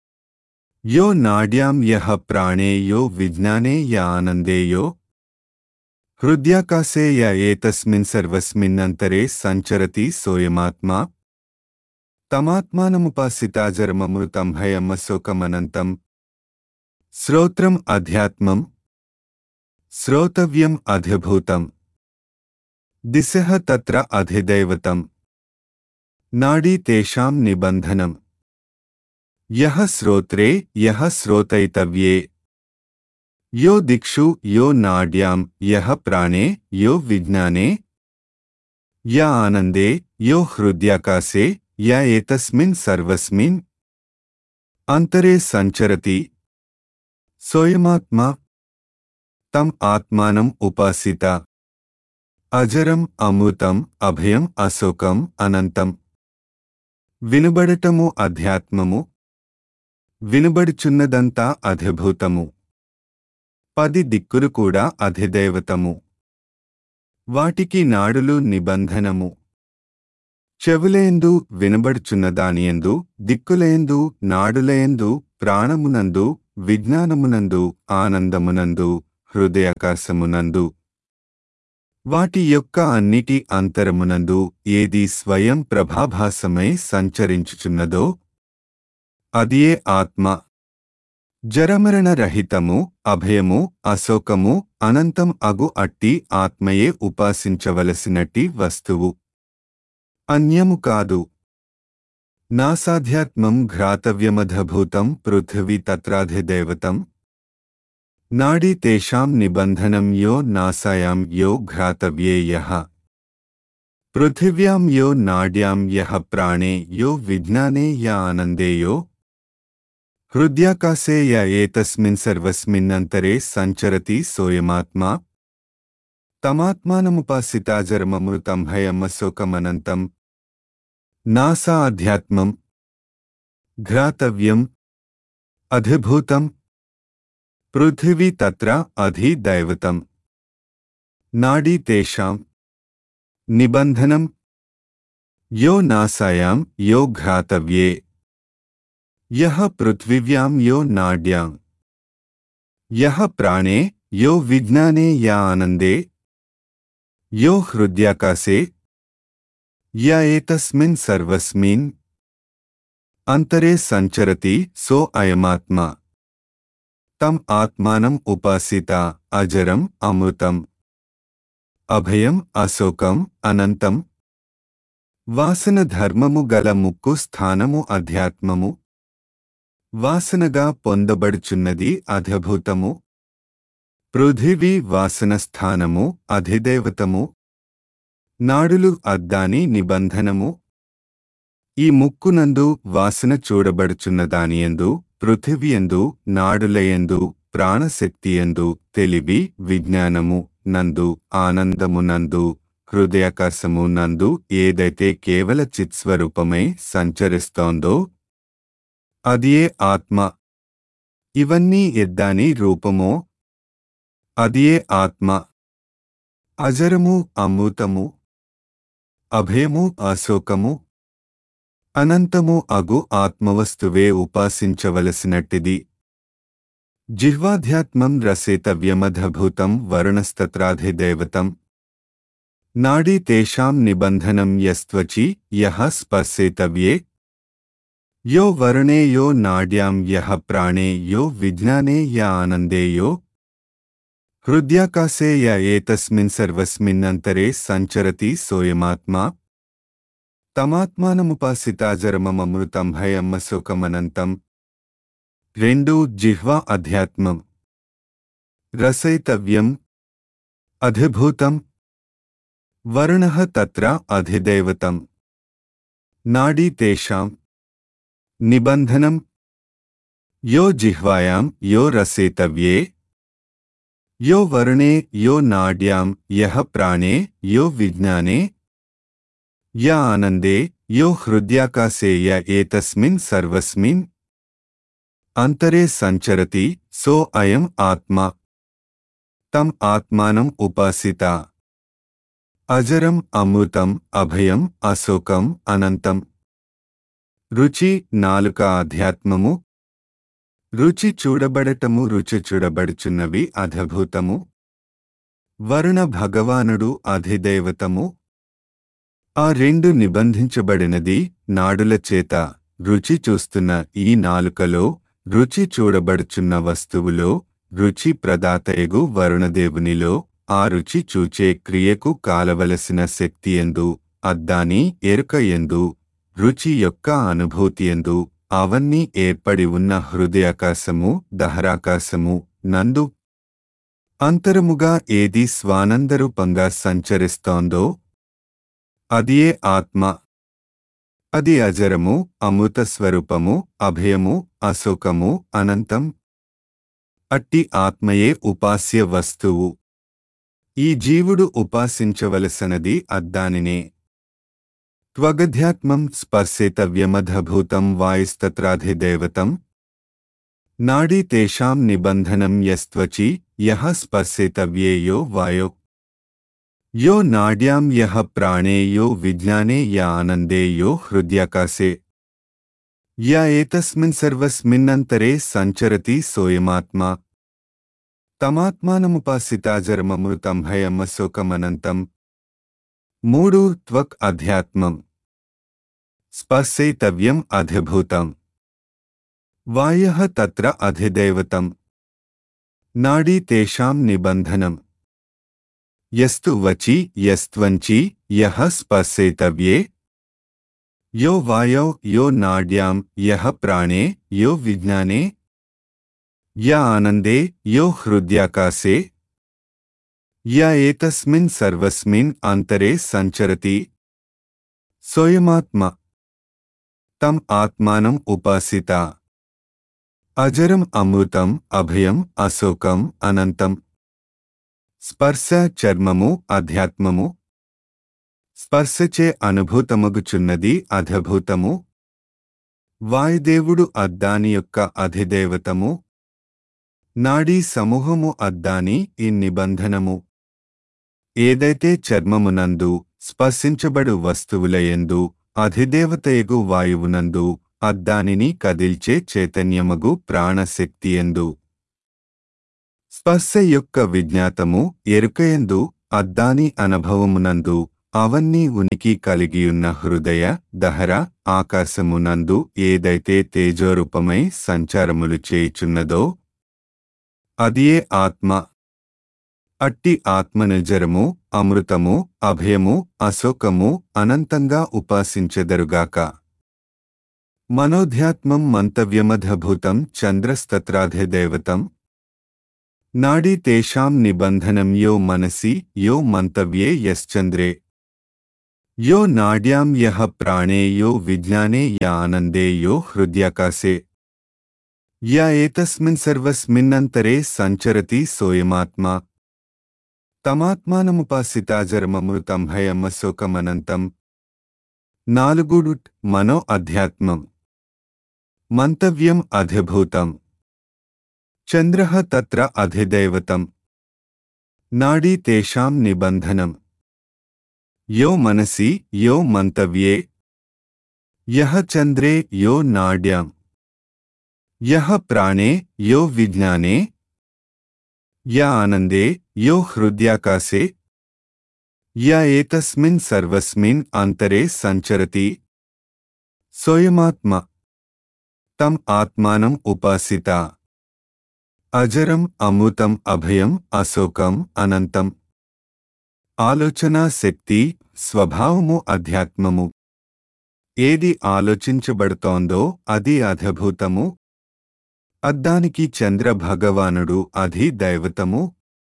యో నాడ్యాం యః ప్రాణే యో విజ్ఞానే య ఆనందే యో హృద్యాకాశే య ఏతస్మిన్ సర్వస్మిన్నంతరే సంచరతి సోయమాత్మా. తమాత్మానముపాసితాజరమమృతం భయమశోకమనంతం. శ్రోత్రం అధ్యాత్మం. శ్రోతవ్యం అధిభూతం. దిశః తత్ర అధిదైవతం. నాడీ తేషాం నిబంధనం. యః శ్రోత్రే యః శ్రోతయితవ్యే. యో దిక్షు యో నాడ్యాం యః ప్రాణే యో విజ్ఞానే య ఆనందే యో హృద్యాకాశే య ఏతస్మిన్ సర్వస్మిన్ అంతరే సంచరతి సోయమాత్మా. తం ఆత్మానం ఉపాసిత. అజరం అమృతం అభయం అశోకం అనంతం. వినుబడటము అధ్యాత్మము. వినుబడుచున్నదంతా అధిభూతము. పది దిక్కులు కూడా అధిదైవతము. వాటికి నాడులు నిబంధనము. చెవులయందు వినబడుచున్నదానియందు, దిక్కులయందు, నాడులయందు, ప్రాణమునందు, విజ్ఞానమునందు, ఆనందమునందు, హృదయాకాశమునందు, వాటి యొక్క అన్నిటి అంతరమునందు ఏది స్వయం ప్రభాభాసమై సంచరించుచున్నదో అదియే ఆత్మ. జరమరణ రహితము, అభయము, అశోకము, అనంతం అగు అట్టి ఆత్మయే ఉపాసించవలసినట్టి వస్తువు, అన్యము కాదు. నాసాధ్యాత్మం ఘ్రాతవ్యమధభూతం పృథివీ తత్రాధిదేవతం. నాడీ తేషాం నిబంధనం యో నాసాయాం యో ఘ్రాతవ్యే యః. పృథివ్యాం యో నాడ్యాం యః ప్రాణే యో విజ్ఞానే య ఆనందే యో హృద్యాకాశే య ఏతస్మిన్ సర్వస్మిన్నంతరే సంచరతి సోయమాత్మా. తమాత్మానముపాసితాజరమమృతం భయమశోకమనంతం. నాసా అధ్యాత్మం ఘ్రాతవ్యం అధిభూతం పృథివీ తత్ర అధిదైవతం. నాడీ తేషాం నిబంధనం యో నాసాయాం యో ఘ్రాతవ్యే యః పృథివ్యాం యో నాడ్యాం యః ప్రాణే యో విజ్ఞానే య ఆనందే యో హృద్యాకాశే య ఏతస్మిన్ సర్వస్మిన్ అంతరే సంచరతి సో అయమాత్మా. తం ఆత్మానం ఉపాసిత అజరం అమృతం అభయం అశోకం అనంతం. వాసన ధర్మము గల ముక్కు స్థానము అధ్యాత్మము. వాసనగా పొందబడుచున్నది అధిభూతము. పృథివీ వాసన స్థానము అధిదేవతము. నాడులు అద్దాని నిబంధనము. ఈ ముక్కునందు వాసన చూడబడుచున్నదానియందు, పృథివియందు, నాడులయందు, ప్రాణశక్తియందు, తెలివి విజ్ఞానము నందు, ఆనందమునందు, హృదయాకాశము నందు ఏదైతే కేవల చిత్స్వరూపమై సంచరిస్తోందో అదియే ఆత్మ. ఇవన్నీ ఎద్దాని రూపమో అదియే ఆత్మ. అజరము అమృతము, అభయము అశోకము, అనంతము అగు ఆత్మవస్తువే ఉపాసించవలసినట్టిది. జిహ్వాధ్యాత్మం రసేతవ్యమధభూతం వరుణస్తత్రాధిదేవతం. నాడీ తేషాం నిబంధనం యస్త్వచి యః స్పర్శేతవ్యే యో వరుణే యో నాడ్యాం యః ప్రాణే యో విజ్ఞానే య ఆనందే యో హృద్యాకాశే య ఏతస్మిన్ సర్వస్మిన్నంతరే సంచరతి సోయమాత్మా. తమాత్మానముపాసితాజరమమృతం భయమశోకమనంతం. రెండు జిహ్వా అధ్యాత్మం రసయితవ్యం అధిభూతం వరుణః తత్ర అధిదేవతం. నాడీ తేషాం నిబంధనం యో జిహ్వాయాం యో రసేతవ్యే యో వరుణే యో నాడ్యాం యః ప్రాణే యో విజ్ఞానే య ఆనందే యో హృద్యాకాశే య ఏతస్మిన్ సర్వస్మిన్ అంతరే సంచరతి సో అయం ఆత్మా. తం ఆత్మానం ఉపాసిత అజరం అమృతం అభయం అశోకం అనంతం. రుచి నాలుక అధ్యాత్మము. రుచి చూడబడటము రుచి చూడబడుచున్నవి అధిభూతము. వరుణ భగవానుడు అధిదేవతము. ఆ రెండు నిబంధించబడినది నాడుల చేత. రుచి చూస్తున్న ఈ నాలుకలో, రుచి చూడబడుచున్న వస్తువులో, రుచి ప్రదాతయగు వరుణదేవునిలో, ఆ రుచి చూచే క్రియకు కాలవలసిన శక్తియందు, అద్దాని ఎరుకయందు, రుచి యొక్క అనుభూతియందు, అవన్నీ ఏర్పడి ఉన్న హృదయాకాశము దహరాకాశము నందు అంతరముగా ఏది స్వానందరూపంగా సంచరిస్తోందో అదియే ఆత్మ. అది అజరము, అమృతస్వరూపము, అభయము, అశోకము, అనంతం. అట్టి ఆత్మయే ఉపాస్య వస్తువు. ఈ జీవుడు ఉపాసించవలసినది అద్దానినే. త్వగధ్యాత్మం స్పర్శేతవ్యమధభూతం వాయుస్తత్రాధిదేవతం. నాడీ తేషాం నిబంధనం యస్త్వచి యః స్పర్శేతవ్యే యో వాయో यो नाड्यां यः प्राणे यो विज्ञाने या आनंदे यो हृदयाकाशे या एतस्मिन् सर्वस्मिन्नन्तरे संचरति सोऽयमात्मा तमात्मानमुपासिताजरममृतं भयमशोकमनन्तं మూడు త్వక్ అధ్యాత్మం స్పర్శయితవ్యం అధిభూతం వాయః తత్ర అధిదైవతం నాడీ తేషాం నిబంధనం యస్తు వచి యస్త్వంచి యః స్పర్శయితవ్యే యో వాయౌ యో నాడ్యాం యః ప్రాణే యో విజ్ఞానే యా ఆనందే యో హృద్యాకాశే या एतस्मिन् सर्वस्मिन् अंतरे संचरति सोऽयमात्मा तम आत्मानम् उपासिता अजरम् अमृतम् अभयम् अशोकम् अनन्तम् स्पर्श चर्ममु अध्यात्ममु స్పర్శచే అనుభూతమగుచున్నది అధిభూతము వాయుదేవుడు అద్దాని యొక్క అధిదేవతము నాడీ సమూహము అద్దాని ఈ నిబంధనము ఏదైతే చర్మమునందు స్పర్శించబడు వస్తువులయందు అధిదేవతయగు వాయువునందు అద్దానిని కదిల్చే చైతన్యమగు ప్రాణశక్తియందు స్పర్శ యొక్క విజ్ఞాతము ఎరుకయందు అద్దాని అనుభవమునందు అవన్నీ ఉనికి కలిగియున్న హృదయ దహర ఆకాశమునందు ఏదైతే తేజోరూపమై సంచారములు చేయుచున్నదో అదియే ఆత్మ అట్టి ఆత్మనిజరము అమృతము అభయము అశోకము అనంతంగా ఉపాసించెదరుగాక మనోధ్యాత్మం మంతవ్యమధభూతం చంద్రస్తత్రాధిదైవతం నాడీ తేషాం నిబంధనం యో మనసి యో మంతవ్యే యశ్చంద్రే यो नाड्यां यः प्राणे यो विज्ञाने या आनंदे यो हृदयाकाशे या एतस्मिन् सर्वस्मिन्नन्तरे संचरति सोऽयमात्मा तमात्मानमुपासिताजरममृतं भयमशोकमनन्तं नालुगुडुट् मनो अध्यात्मं मंतव्यम् अधिभूतं चंद्रः तत्र अधिदैवतं नाडी तेषां निबंधनम् यो मनसि यो मंतव्ये यः चंद्रे यो नाड्यां यः प्राणे यो विज्ञाने या आनंदे यो हृदयाकाशे या एतस्मिन् सर्वस्मिन् अंतरे संचरति सोऽयमात्मा तम आत्मानम् उपासिता अजरम् अमृतम् अभयम् अशोकम् अनन्तम् ఆలోచనా శక్తి స్వభావము అధ్యాత్మము ఏది ఆలోచించబడుతోందో అది అధిభూతము అద్దానికి చంద్ర భగవానుడు అధి దైవతము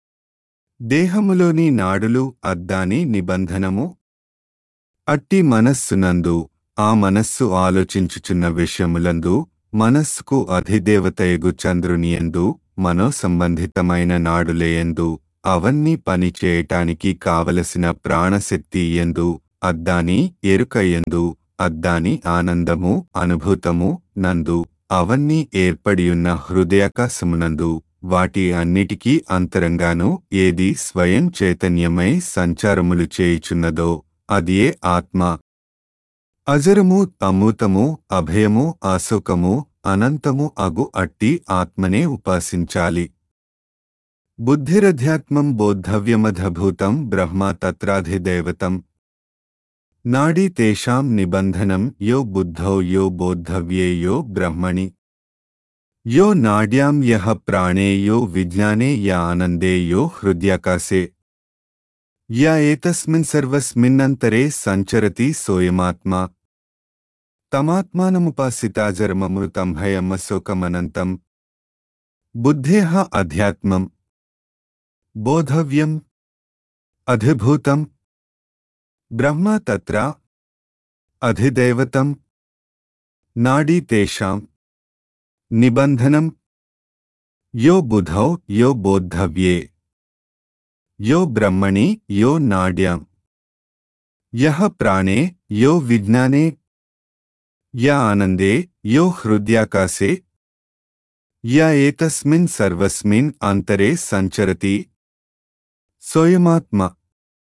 దేహములోని నాడులు అద్దాని నిబంధనము అట్టి మనస్సునందు ఆ మనస్సు ఆలోచించుచున్న విషయములందు మనస్సుకు అధిదేవతయగు చంద్రునియందు మనోసంబంధితమైన నాడులేయందు అవన్నీ పని చేయటానికి కావలసిన ప్రాణశక్తి యందు అద్దాని ఎరుకయందు అద్దాని ఆనందము అనుభూతము నందు అవన్నీ ఏర్పడియున్న హృదయాకాశమునందు వాటి అన్నిటికీ అంతరంగాను ఏది స్వయం చైతన్యమై సంచారములు చేయుచున్నదో అదియే ఆత్మ అజరము అమూతము అభయము అశోకము అనంతము అగు అట్టి ఆత్మనే ఉపాసించాలి బుద్ధిరధ్యాత్మం బోద్ధవ్యమధభూతం బ్రహ్మ తత్రాధిదైవతం నాడీ తేషాం నిబంధనం యో బుద్ధౌ యో బోద్ధవ్యే యో బ్రహ్మణి యో నాడ్యాం యః ప్రాణే యో విజ్ఞానే యా ఆనందే యో హృదయాకాశే యా ఏతస్మిన్ సర్వస్మిన్నంతరే సంచరతి సోऽయమాత్మా తమాత్మానముపాసితాజరమమృతం భయమశోకమనంతం బుద్ధేః అధ్యాత్మం बोधव्यम् अधिभूतं ब्रह्म तत्र अधिदैवतं नाडी तेषां निबंधनं यो बुधौ यो बोद्धव्ये यो ब्रह्मणि यो नाड्यां यः प्राणे यो विज्ञाने या आनंदे यो हृदयाकाशे या एतस्मिन् सर्वस्मिन् अंतरे संचरति सोऽयमात्मा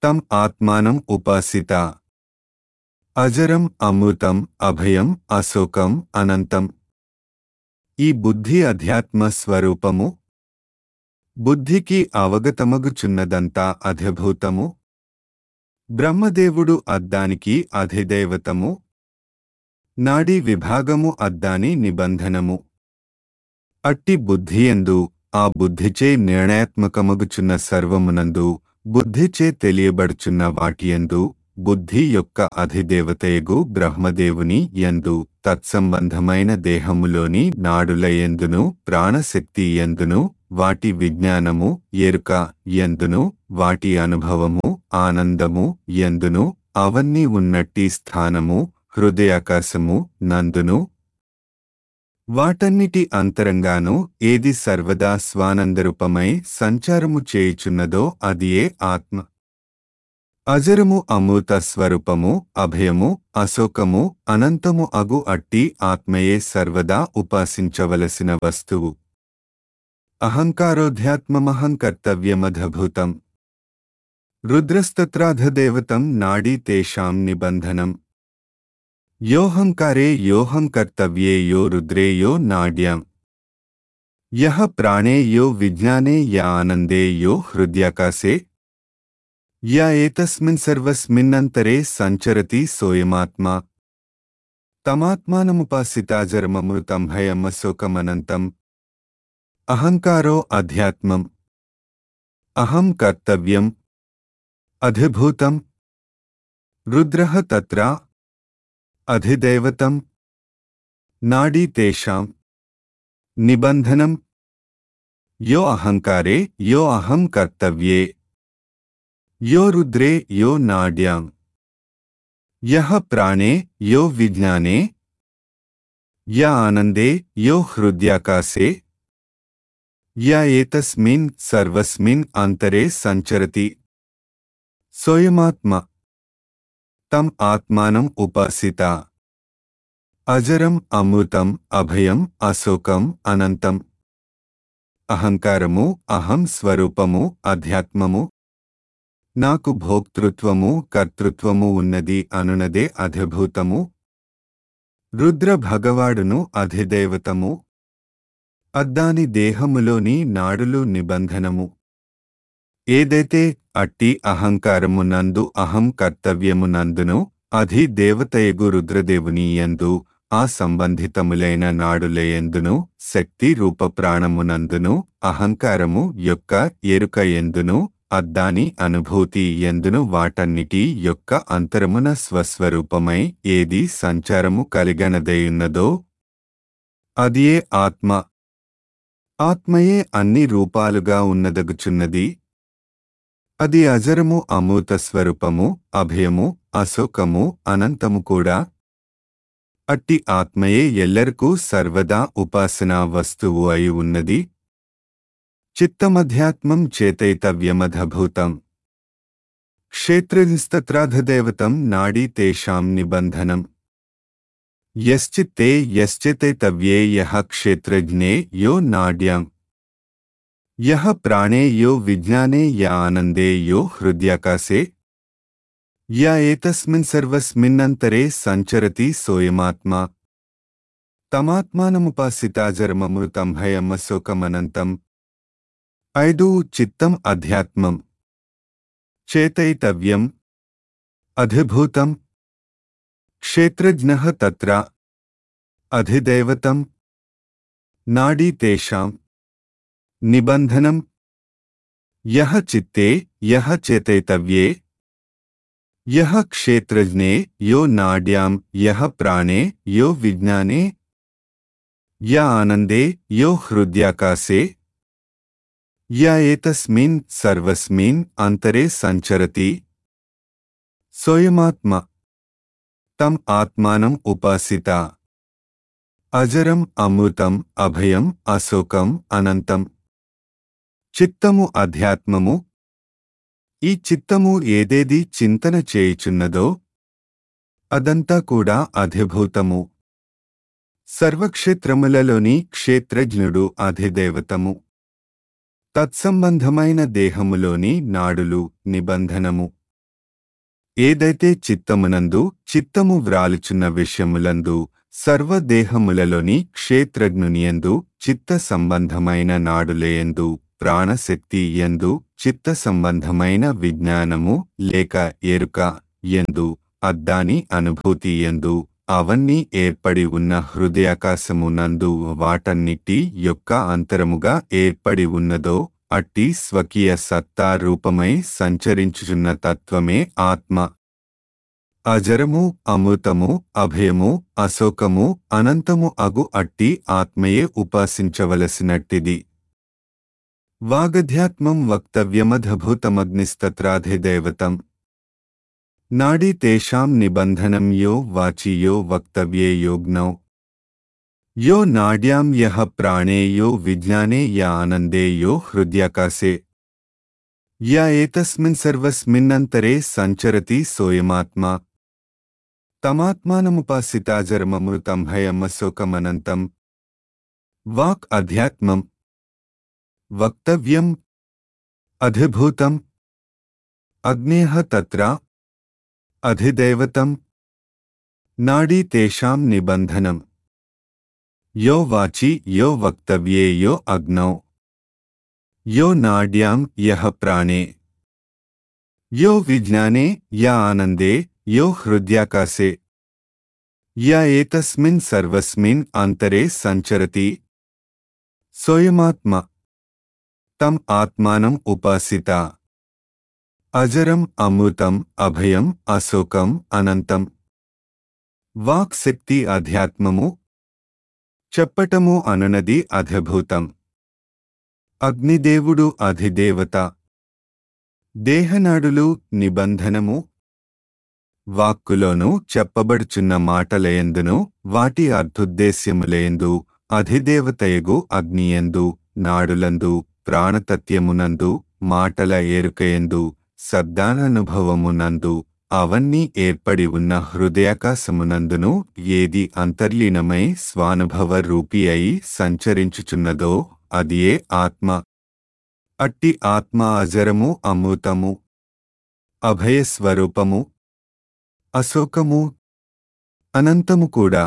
తం ఆత్మానం ఉపాసిత. అజరం, అమృతం, అభయం, అశోకం, అనంతం. ఈ బుద్ధి అధ్యాత్మ స్వరూపము. బుద్ధికి అవగతమగుచున్నదంతా అధిభూతము. బ్రహ్మదేవుడు అద్దానికి అధిదేవతము. నాడీ విభాగము అద్దాని నిబంధనము. అట్టి బుద్ధియందు, ఆ బుద్ధిచే నిర్ణయాత్మకమగుచున్న సర్వమునందు, బుద్ధిచే తెలియబడుచున్న వాటియందు, బుద్ధి యొక్క అధిదేవతయగు బ్రహ్మదేవుని యందు, తత్సంబంధమైన దేహములోని నాడుల యందును, ప్రాణశక్తి యందును, వాటి విజ్ఞానము, ఎరుక యందును, వాటి అనుభవము, ఆనందము యందును, అవన్నీ ఉన్నట్టి స్థానము, హృదయాకాశము నందును, వాటన్నిటి అంతరంగాను ఏది సర్వదా స్వానందరూపమై సంచారము చేయుచున్నదో అదియే ఆత్మ. అజరము, అమృత స్వరూపము, అభయము, అశోకము, అనంతము అగు అట్టి ఆత్మయే సర్వదా ఉపాసించవలసిన వస్తువు. అహంకారోధ్యాత్మమహం కర్తవ్యమధభూతం. రుద్రస్తత్రాధదేవతం నాడీ తేషాం నిబంధనం. యోహంకారే యోహం కర్తవ్యే యో రుద్రే యో నాడ్యాం. యః ప్రాణే యో విజ్ఞానే య ఆనందే యో హృద్యాకాశే. య ఏతస్మిన్ సర్వస్మిన్నంతరే సంచరతి సోయమాత్మా. తమాత్మానముపాసితాజరమమృతం భయమశోకమనంతం. అహంకారో అధ్యాత్మం. అహం కర్తవ్యం. అధిభూతం. రుద్రః తత్ర. అధిదేవతం. నాడీ తేషాం. నిబంధనం. యో అహంకారే యో అహం కర్తవ్యే. యో రుద్రే యో నాడ్యాం. యః ప్రాణే యో విజ్ఞానే. య ఆనందే యో హృద్యాకాశే. య ఏతస్మిన్ సర్వస్మిన్ అంతరే సంచరతి సోయమాత్మ. తం ఆత్మానం ఉపాసిత. అజరం, అమృతం, అభయం, అశోకం, అనంతం. అహంకారము, అహం స్వరూపము, అధ్యాత్మము. నాకు భోక్తృత్వము, కర్తృత్వము ఉన్నది అనునదే అధిభూతము. రుద్ర భగవాడును అధిదేవతము. అద్దాని దేహములోని నాడులు నిబంధనము. ఏదైతే అట్టి అహంకారమునందు, అహం కర్తవ్యమునందును, అధి దేవతయగు రుద్రదేవుని యందు, ఆ సంబంధితములైన నాడులయందును, శక్తి రూప ప్రాణమునందును, అహంకారము యొక్క ఎరుక యందును, అద్దాని అనుభూతి యందును, వాటన్నిటి యొక్క అంతరమున స్వస్వరూపమై ఏది సంచారము కలిగనదయున్నదో అదియే ఆత్మ. ఆత్మయే అన్ని రూపాలుగా ఉన్నదగుచున్నది. అది అజరము, అమృత స్వరూపము, అభయము, అశోకము, అనంతము కూడా. అట్టి ఆత్మయే ఎల్లరికూ సర్వదా ఉపాసనా వస్తువు అయి ఉన్నది. చిత్తమధ్యాత్మం చేతైతవ్యమధభూతం. క్షేత్రనిస్తత్రాధదేవతం నాడీ తేషాం నిబంధనం. యశ్చిత్తే యశ్చేతైతవ్యే యః క్షేత్రజ్ఞే యో నాడ్యాం. యః ప్రాణే యో విజ్ఞానే య ఆనందే యో హృద్యాకాశే. య ఏతస్మిన్ సర్వస్మిన్నంతరే సంచరతి సోయమాత్మా. తమాత్మానముపాసితాజరమమృతం భయమశోకమనంతం. ఐదు. చిత్తం అధ్యాత్మం. చేతైతవ్యం. అధిభూతం. క్షేత్రజ్ఞః తత్ర. అధిదేవతం. నాడీ తేషాం. నిబంధనం. యః చిత్తే యః చేతైతవ్యే. యః క్షేత్రజ్ఞే యో నాడ్యాం. యః ప్రాణే యో విజ్ఞానే. య ఆనందే యో హృద్యాకాశే. య ఏతస్మిన్ సర్వస్మిన్ అంతరే సంచరతి సోయమాత్మ. తం ఆత్మానం ఉపాసిత. అజరం, అమృతం, అభయం, అశోకం, అనంతం. చిత్తము అధ్యాత్మము. ఈ చిత్తము ఏదేది చింతన చేయుచున్నదో అదంతా కూడా అధిభూతము. సర్వక్షేత్రములలోని క్షేత్రజ్ఞుడు అధిదేవతము. తత్సంబంధమైన దేహములోని నాడులు నిబంధనము. ఏదైతే చిత్తమునందు చిత్తము వ్రాలుచున్న విషయములందు సర్వదేహములలోని క్షేత్రజ్ఞునియందు చిత్త సంబంధమైన నాడులేయందు ప్రాణశక్తి యందు చిత్త సంబంధమైన విజ్ఞానము లేక ఎరుక యందు అద్దాని అనుభూతి యందు అవన్నీ ఏర్పడి ఉన్న హృదయాకాశమునందు వాటన్నిటి యొక్క అంతరముగా ఏర్పడి ఉన్నదో అట్టి స్వకీయ సత్తా రూపమై సంచరించుచున్న తత్వమే ఆత్మ. అజరము, అమృతము, అభయము, అశోకము, అనంతము అగు అట్టి ఆత్మయే ఉపాసించవలసినట్టిది. వాగధ్యాత్మం వక్తవ్యమధభూతమగ్నిస్తత్రాధిదైవతం నాడీ తేషాం నిబంధనం యో వాచి యో వక్తవ్యే యోగ్నౌ यो नाड्यां यः प्राणे यो विज्ञाने या आनंदे यो हृदयाकाशे या एतस्मिन् सर्वस्मिन्नन्तरे संचरति सोऽयमात्मा तमात्मानमुपासिताजरममृतं हयमशोकमनन्तं वाक् अध्यात्मं वक्तव्यम् अधिभूतम् अग्नेः तत्र अधिदैवतं नाडी तेषां निबन्धनम् यो वाची यो वक्तव्ये यो अग्नौ यो नाड्यां यः प्राणे यो विज्ञाने या आनंदे यो हृदयाकाशे या एतस्मिन् सर्वस्मिन् अंतरे संचरति सोऽयमात्मा तम आत्मानं उपासिता अजरम अमृतम अभयम अशोकम अनंतम वाक् शक्ति अध्यात्ममु చెప్పటము అనునది అధిభూతం. అగ్నిదేవుడు అధిదేవత. దేహనాడులు నిబంధనము. వాక్కులోను చెప్పబడుచున్న మాటలయందును వాటి అర్థుద్దేశ్యములయందు అధిదేవతయగు అగ్నియందు నాడులందు ప్రాణతత్యమునందు మాటల ఏరుకయందు శబ్దాననుభవమునందు అవన్నీ ఏర్పడి ఉన్న హృదయాకాశమునందును ఏది అంతర్లీనమై స్వానుభవ రూపి అయి సంచరించుచున్నదో అదియే ఆత్మ. అట్టి ఆత్మ అజరము, అమృతము, అభయస్వరూపము, అశోకము, అనంతము కూడా.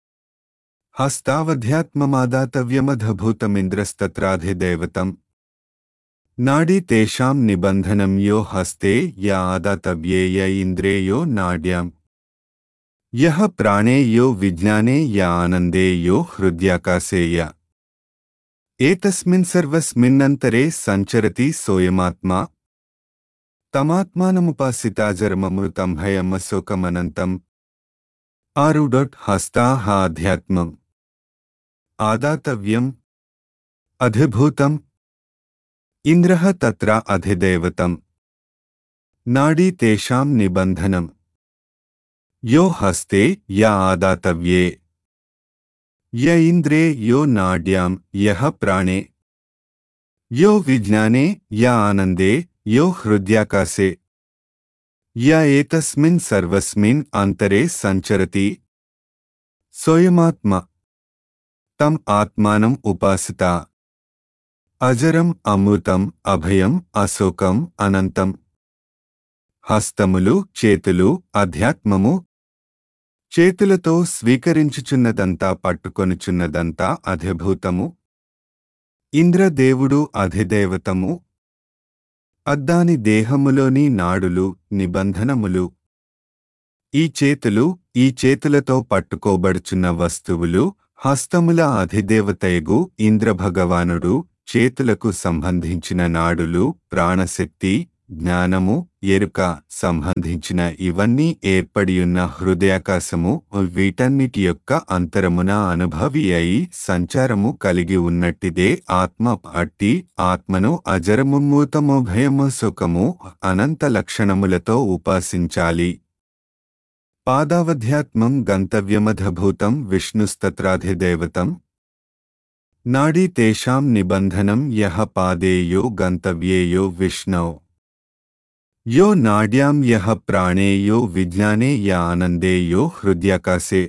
హస్తావధ్యాత్మమాదాతవ్యమధభూతమింద్రస్తత్రాధిదైవతం नाडी तेषां निबन्धनं यो हस्ते या आदातव्ये य इन्द्रे यो नाड्यां यः प्राणे यो विज्ञाने या आनंदे यो हृदयाकाशे य एतस्मिन् सर्वस्मिन्नन्तरे संचरति सोऽयमात्मा तमात्मानमुपासिताजरममृतं हयमशोकमनन्तम् आरुडोट् हस्ताः आध्यात्मम् आदातव्यम् अधिभूतम् इंद्रः तत्र अधिदैवतं नाडी तेषां निबन्धनं यो हस्ते या आदातव्ये य इंद्रे यो नाड्यां यः प्राणे यो विज्ञाने या आनंदे यो हृदयाकाशे य एतस्मिन् सर्वस्मिन् अंतरे संचरति सोऽयमात्मा तम आत्मानं उपासिता అజరం, అమృతం, అభయం, అశోకం, అనంతం. హస్తములు, చేతులు, అధ్యాత్మము. చేతులతో స్వీకరించుచున్నదంతా పట్టుకొనుచున్నదంతా అధిభూతము. ఇంద్రదేవుడు అధిదేవతము. అద్దాని దేహములోని నాడులు నిబంధనములు. ఈ చేతులు, ఈ చేతులతో పట్టుకోబడుచున్న వస్తువులు హస్తముల అధిదేవతయగు ఇంద్రభగవానుడు. చేతులకు సంబంధించిన నాడులు ప్రాణశక్తి, జ్ఞానము, ఎరుక సంబంధించిన ఇవన్నీ ఏర్పడియున్న హృదయాకాశము వీటన్నిటి యొక్క అంతరమున అనుభవి అయి సంచారము కలిగి ఉన్నట్టిదే ఆత్మ. అట్టి ఆత్మను అజరముమూతము, భయము, సుఖము, అనంత లక్షణములతో ఉపాసించాలి. పాదావధ్యాత్మం గంతవ్యమధభూతం విష్ణుస్తత్రాధిదైవతం नाडी तेषां निबन्धनं यः पादे यो गन्तव्ये यो विष्णौ यो नाड्यां यः प्राणे यो विज्ञाने या आनंदे यो हृदयाकाशे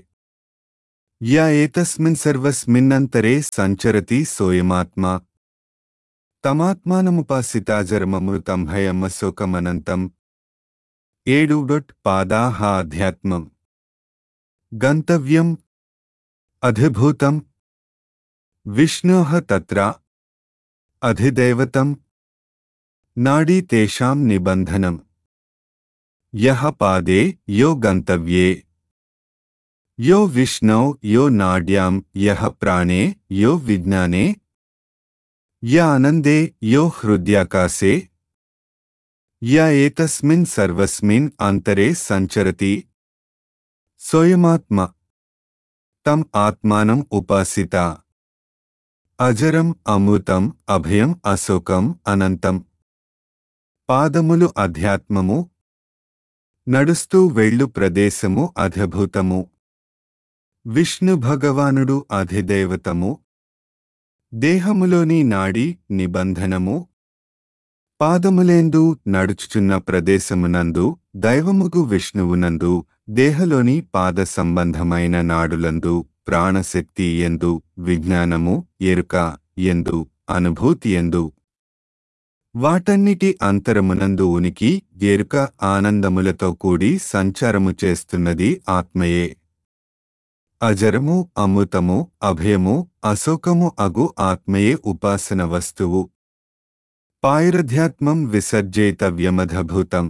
य एतस्मिन् सर्वस्मिन्नन्तरे संचरति सोऽयमात्मा तमात्मानमुपासिताजरममृतं हयमशोकमनन्तम् ఏడు డొట్ పాదాహ అధ్యాత్మం గంతవ్యం అధిభూతం విష్ణోః తత్ర అధిదైవతం నాడీ తేషాం నిబంధనం యః పాదే యో గంతవ్యే యో విష్ణౌ యో నాడ్యాం యః ప్రాణే యో విజ్ఞానే య ఆనందే యో హృద్యాకాశే య ఏతస్మిన్ సర్వస్మిన్ అంతరే సంచరతి సోయమాత్మ తం ఆత్మానం ఉపాసిత అజరం అమృతం అభయం అశోకం అనంతం పాదములు అధ్యాత్మము నడుస్తూ వెళ్ళు ప్రదేశము అధిభూతము విష్ణు భగవానుడు అధిదేవతము దేహములోని నాడి నిబంధనము పాదములేందు నడుచుచున్న ప్రదేశమునందు దైవముగు విష్ణువునందు దేహలోని పాద సంబంధమైన నాడులందు ప్రాణశక్తి యందు విజ్ఞానము ఎరుక యందు అనుభూతి యందు వాటన్నిటి అంతరమునందు ఉనికి ఎరుక ఆనందములతో కూడి సంచారము చేస్తున్నది ఆత్మయే. అజరము అమృతము అభయము అశోకము అగు ఆత్మయే ఉపాసన వస్తువు. పాయురధ్యాత్మం విసర్జేతవ్యమధభూతం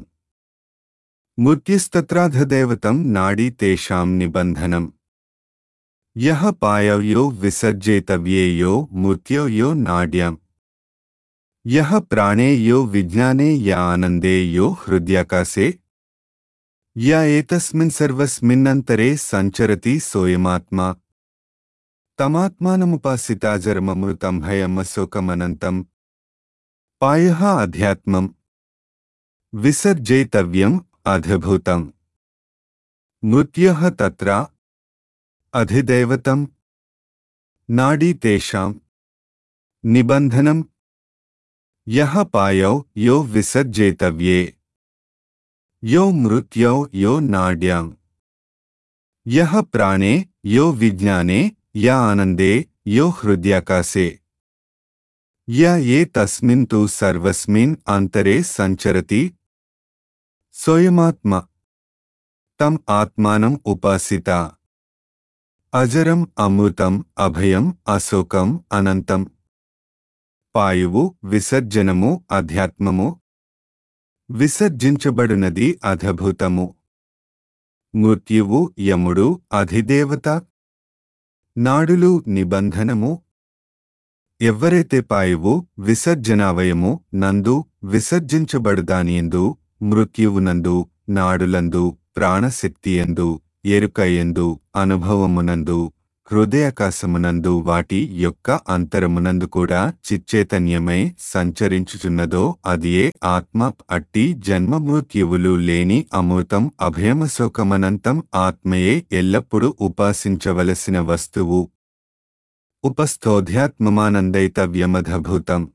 మృత్యుస్తత్రాధదేవతం నాడీ తేషాం నిబంధనం యః పాయవ్యో విసర్జేతవ్యేయో మృత్యోయో నాడ్యాం యః ప్రాణే యో విజ్ఞానే య ఆనందే యో హృద్యాకాశే య ఏతస్మిన్ సర్వస్మిన్నంతరే సంచరతి సోయమాత్మా తమాత్మానముపాసితాజరమమృతం భయమశోకమనంతం పాయః అధ్యాత్మం విసర్జేతవ్యం అధిభూతం మృత్యః తత్ర అధిదైవతం నాడీ తేషాం నిబంధనం యః పాయౌ యో విసర్జేతవ్యే యో మృత్యౌ యో నాడ్యాం యః ప్రాణే యో విజ్ఞానే య ఆనందే యో హృద్యాకాశే య ఏతస్మిన్ తు సర్వస్మిన్ అంతరే సంచరతి సోయమాత్మ తం ఆత్మానం ఉపాసిత అజరం అమృతం అభయం అశోకం అనంతం పాయువు విసర్జనము అధ్యాత్మము విసర్జించబడునది అధభూతము మృత్యువు యముడు అధిదేవత నాడులు నిబంధనము ఎవ్వరైతే పాయువు విసర్జనావయము నందు విసర్జించబడుదానియందు మృత్యువునందు నాడులందు ప్రాణశక్తియందు ఎరుకయందు అనుభవమునందు హృదయాకాశమునందు వాటి యొక్క అంతరమునందు కూడా చిచ్చైతన్యమై సంచరించుచున్నదో అదియే ఆత్మ. అట్టి జన్మ మృత్యువులు లేని అమృతం అభయమశోకమనంతం ఆత్మయే ఎల్లప్పుడూ ఉపాసించవలసిన వస్తువు. ఉపస్థోధ్యాత్మమానందైతవ్యమధభూతం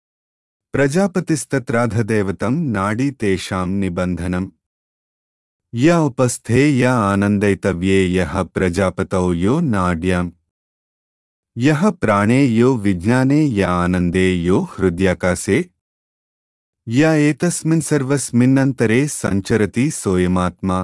ప్రజాపతిస్తత్రాధదేవతం నాడీ తేషాం నిబంధనం య ఉపస్థే య ఆనందైతవ్యే యః ప్రజాపతౌ యో నాడ్యాం యః ప్రాణే యో విజ్ఞానే య ఆనందే యో హృద్యాకాశే య ఏతస్మిన్ సర్వస్మిన్నంతరే సంచరతి సోయమాత్మా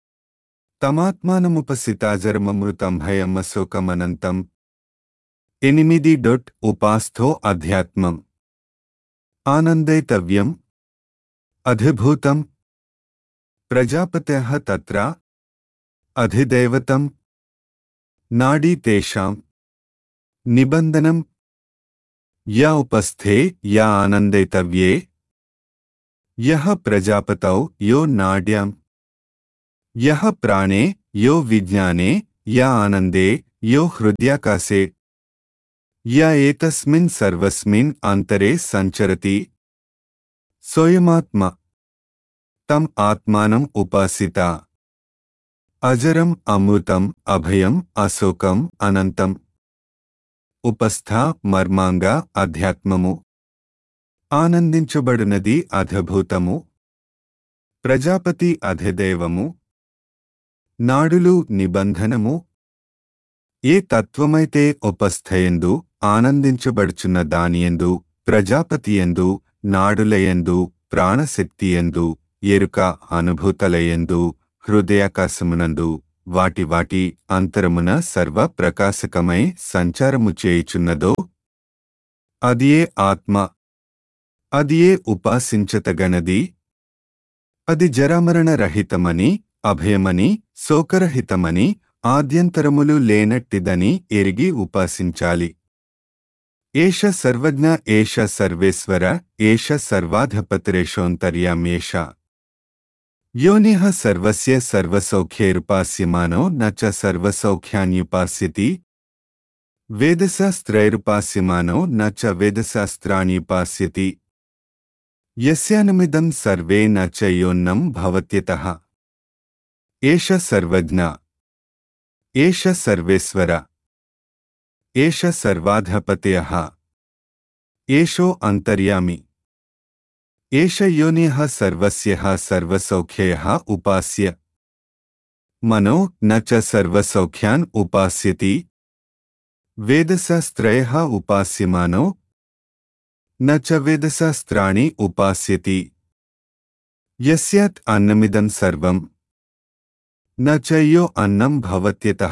తమాత్మానముపసితాజరమమృతం భయమశోకమనంతం. ఎనిమిది డొట్ ఉపాస్థో అధ్యాత్మం ఆనందైతవ్యం అధిభూతం ప్రజాపతయః తత్ర అధిదైవతం నాడీ తేషాం నిబంధనం య ఉపస్థే య ఆనందైతవ్యే యః ప్రజాపతౌ యో నాడ్యాం యః ప్రాణే యో విజ్ఞానే య ఆనందే యో హృద్యాకాశే య ఏతస్మిన్ సర్వస్మిన్ అంతరే సంచరతి సోయమాత్మ తం ఆత్మానం ఉపాసిత అజరం అమృతం అభయం అశోకం అనంతం. ఉపస్థ మర్మాంగ అధ్యాత్మము ఆనందించబడునది అధభూతము ప్రజాపతి అధిదైవము నాడులు నిబంధనము. ఏ తత్వమైతే ఉపస్థయందు ఆనందించబడుచున్న దానియందు ప్రజాపతియందు నాడులయందు ప్రాణశక్తియందు ఎరుక అనుభూతలయందు హృదయాకాశమునందు వాటి వాటి అంతరమున సర్వ ప్రకాశకమై సంచారము చేయుచున్నదో అదియే ఆత్మ. అదియే ఉపాసించతగనది. అది జరామరణ రహితమని, అభయమని, శోకరహితమని, ఆద్యంతరములు లేనట్టిదని ఎరిగి ఉపాసించాలి. ఏష సర్వజ్ఞ ఏష సర్వేశ్వర ఏష సర్వాధిపతిరేషోంతర్యామ్యేష యోనిః సర్వస్య సర్వసౌఖ్యైరుపాస్యమానో న చ సర్వసౌఖ్యాన్యుపాస్యతి వేదశాస్త్రైరుపాస్యమానో న చ వేదశాస్త్రాణ్యుపాస్యతి యస్యానమిదం సర్వే న చ యోన్నం భవత్యతః. ఏష సర్వజ్ఞ ఏష సర్వేశ్వర ఏష సర్వాధిపతయః ఏషో అంతర్యామి ఏష యోనిః సర్వస్యః సర్వసౌఖ్యైః ఉపాస్య మనో న చ సర్వసౌఖ్యాన్ ఉపాస్యతి వేదశాస్త్రైః ఉపాస్యమానో న చ వేదశాస్త్రాణి ఉపాస్యతి యస్యాత్ అన్నమిదం సర్వం న చ యో అన్నం భవత్యతః.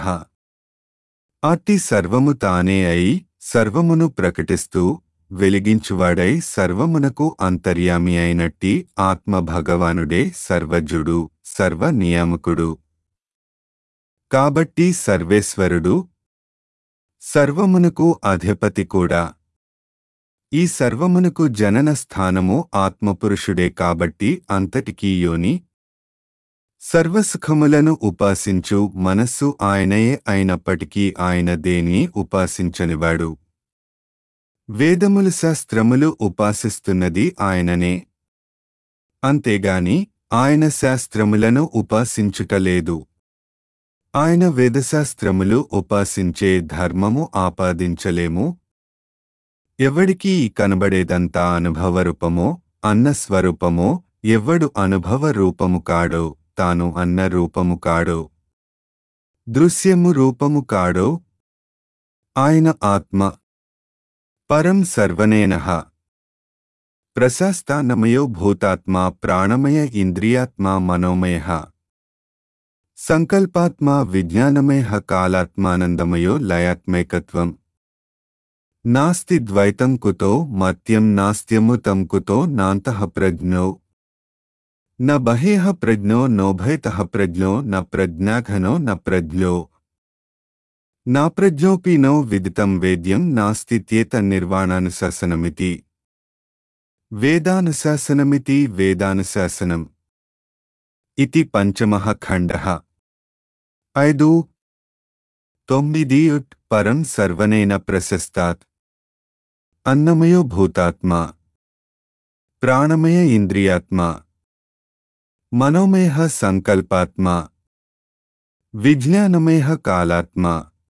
అట్టి సర్వము తానే అయి సర్వమును ప్రకటిస్తూ వెలిగించువాడై సర్వమునకు అంతర్యామి అయినట్టి ఆత్మ భగవానుడే సర్వజ్ఞుడు, సర్వ నియామకుడు. కాబట్టి సర్వేశ్వరుడు, సర్వమునకు అధిపతి కూడా. ఈ సర్వమునకు జనన స్థానము ఆత్మపురుషుడే కాబట్టి అంతటికీ యోని. సర్వసుఖములను ఉపాసించు మనస్సు ఆయనయే అయినప్పటికీ ఆయన దేని ఉపాసించనివాడు. వేదములు శాస్త్రములు ఉపాసిస్తున్నది ఆయననే. అంతేగాని ఆయన శాస్త్రములను ఉపాసించుటలేదు. ఆయన వేదశాస్త్రములు ఉపాసించే ధర్మము ఆపాదించలేము. ఎవడికి కనబడేదంతా అనుభవరూపమో అన్నస్వరూపమో, ఎవ్వడు అనుభవ రూపము కాడో తాను అన్న రూపము కాడో దృశ్యము రూపము కాడో ఆయన ఆత్మ. పరం సర్వనేనః ప్రశాస్తాన్నమయో భూతాత్మా ప్రాణమయ ఇంద్రియాత్మా మనోమయః సంకల్పాత్మా విజ్ఞానమయః కాలాత్మానందమయో లయాత్మైకత్వం. నాస్తి ద్వైతం కుతో మత్యం నాస్త్యముతం కుతో నాంతః ప్రజ్ఞో న బహేః ప్రజ్ఞో నోభయతః ప్రజ్ఞో న ప్రజ్ఞాఘనో న ప్రజ్ఞో నాప్రజ్ఞోపి నో విదితం వేద్యం నాస్తిత్యేత నిర్వాణానుశాసనమితి. వేదానుశాసనమితి వేదానుశాసనం ఇతి పంచమః ఖండః. ఐదు తొమ్మిది పరం సర్వనేన ప్రశస్తాత్ అన్నమయో భూతాత్మా ప్రాణమయ ఇంద్రియాత్మా మనోమయః సంకల్పాత్మా విజ్ఞానమయః కాలాత్మా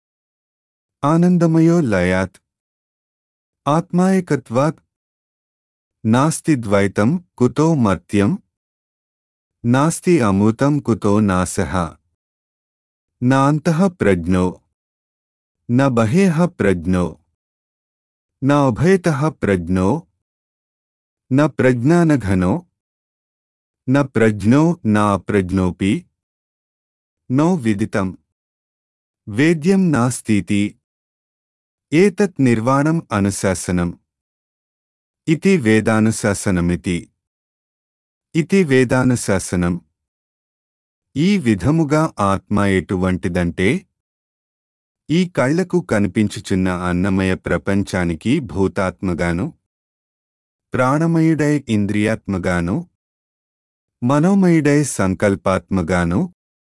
ఆనందమయో లయాత్ ఆత్మాయకత్వాత్. నాస్తి ద్వైతం కుతో మర్త్యం నాస్తి అమూతం కుతో నాశః నాంతః ప్రజ్ఞో న బహేః ప్రజ్ఞో న ఉభయతః ప్రజ్ఞో న ప్రజ్ఞానఘనో న ప్రజ్ఞో న అప్రజ్ఞోపి నో విదితం వేద్యం నాస్తితి. ఏతత్ నిర్వాణం అనుశాసనం ఇతి వేదానుశాసనమితి. ఇతి వేదానుశాసనం. ఈ విధముగా ఆత్మ ఎటువంటిదంటే ఈ కళ్లకు కనిపించుచున్న అన్నమయ ప్రపంచానికి భూతాత్మగాను, ప్రాణమయుడై ఇంద్రియాత్మగాను, మనోమయుడై సంకల్పాత్మగాను,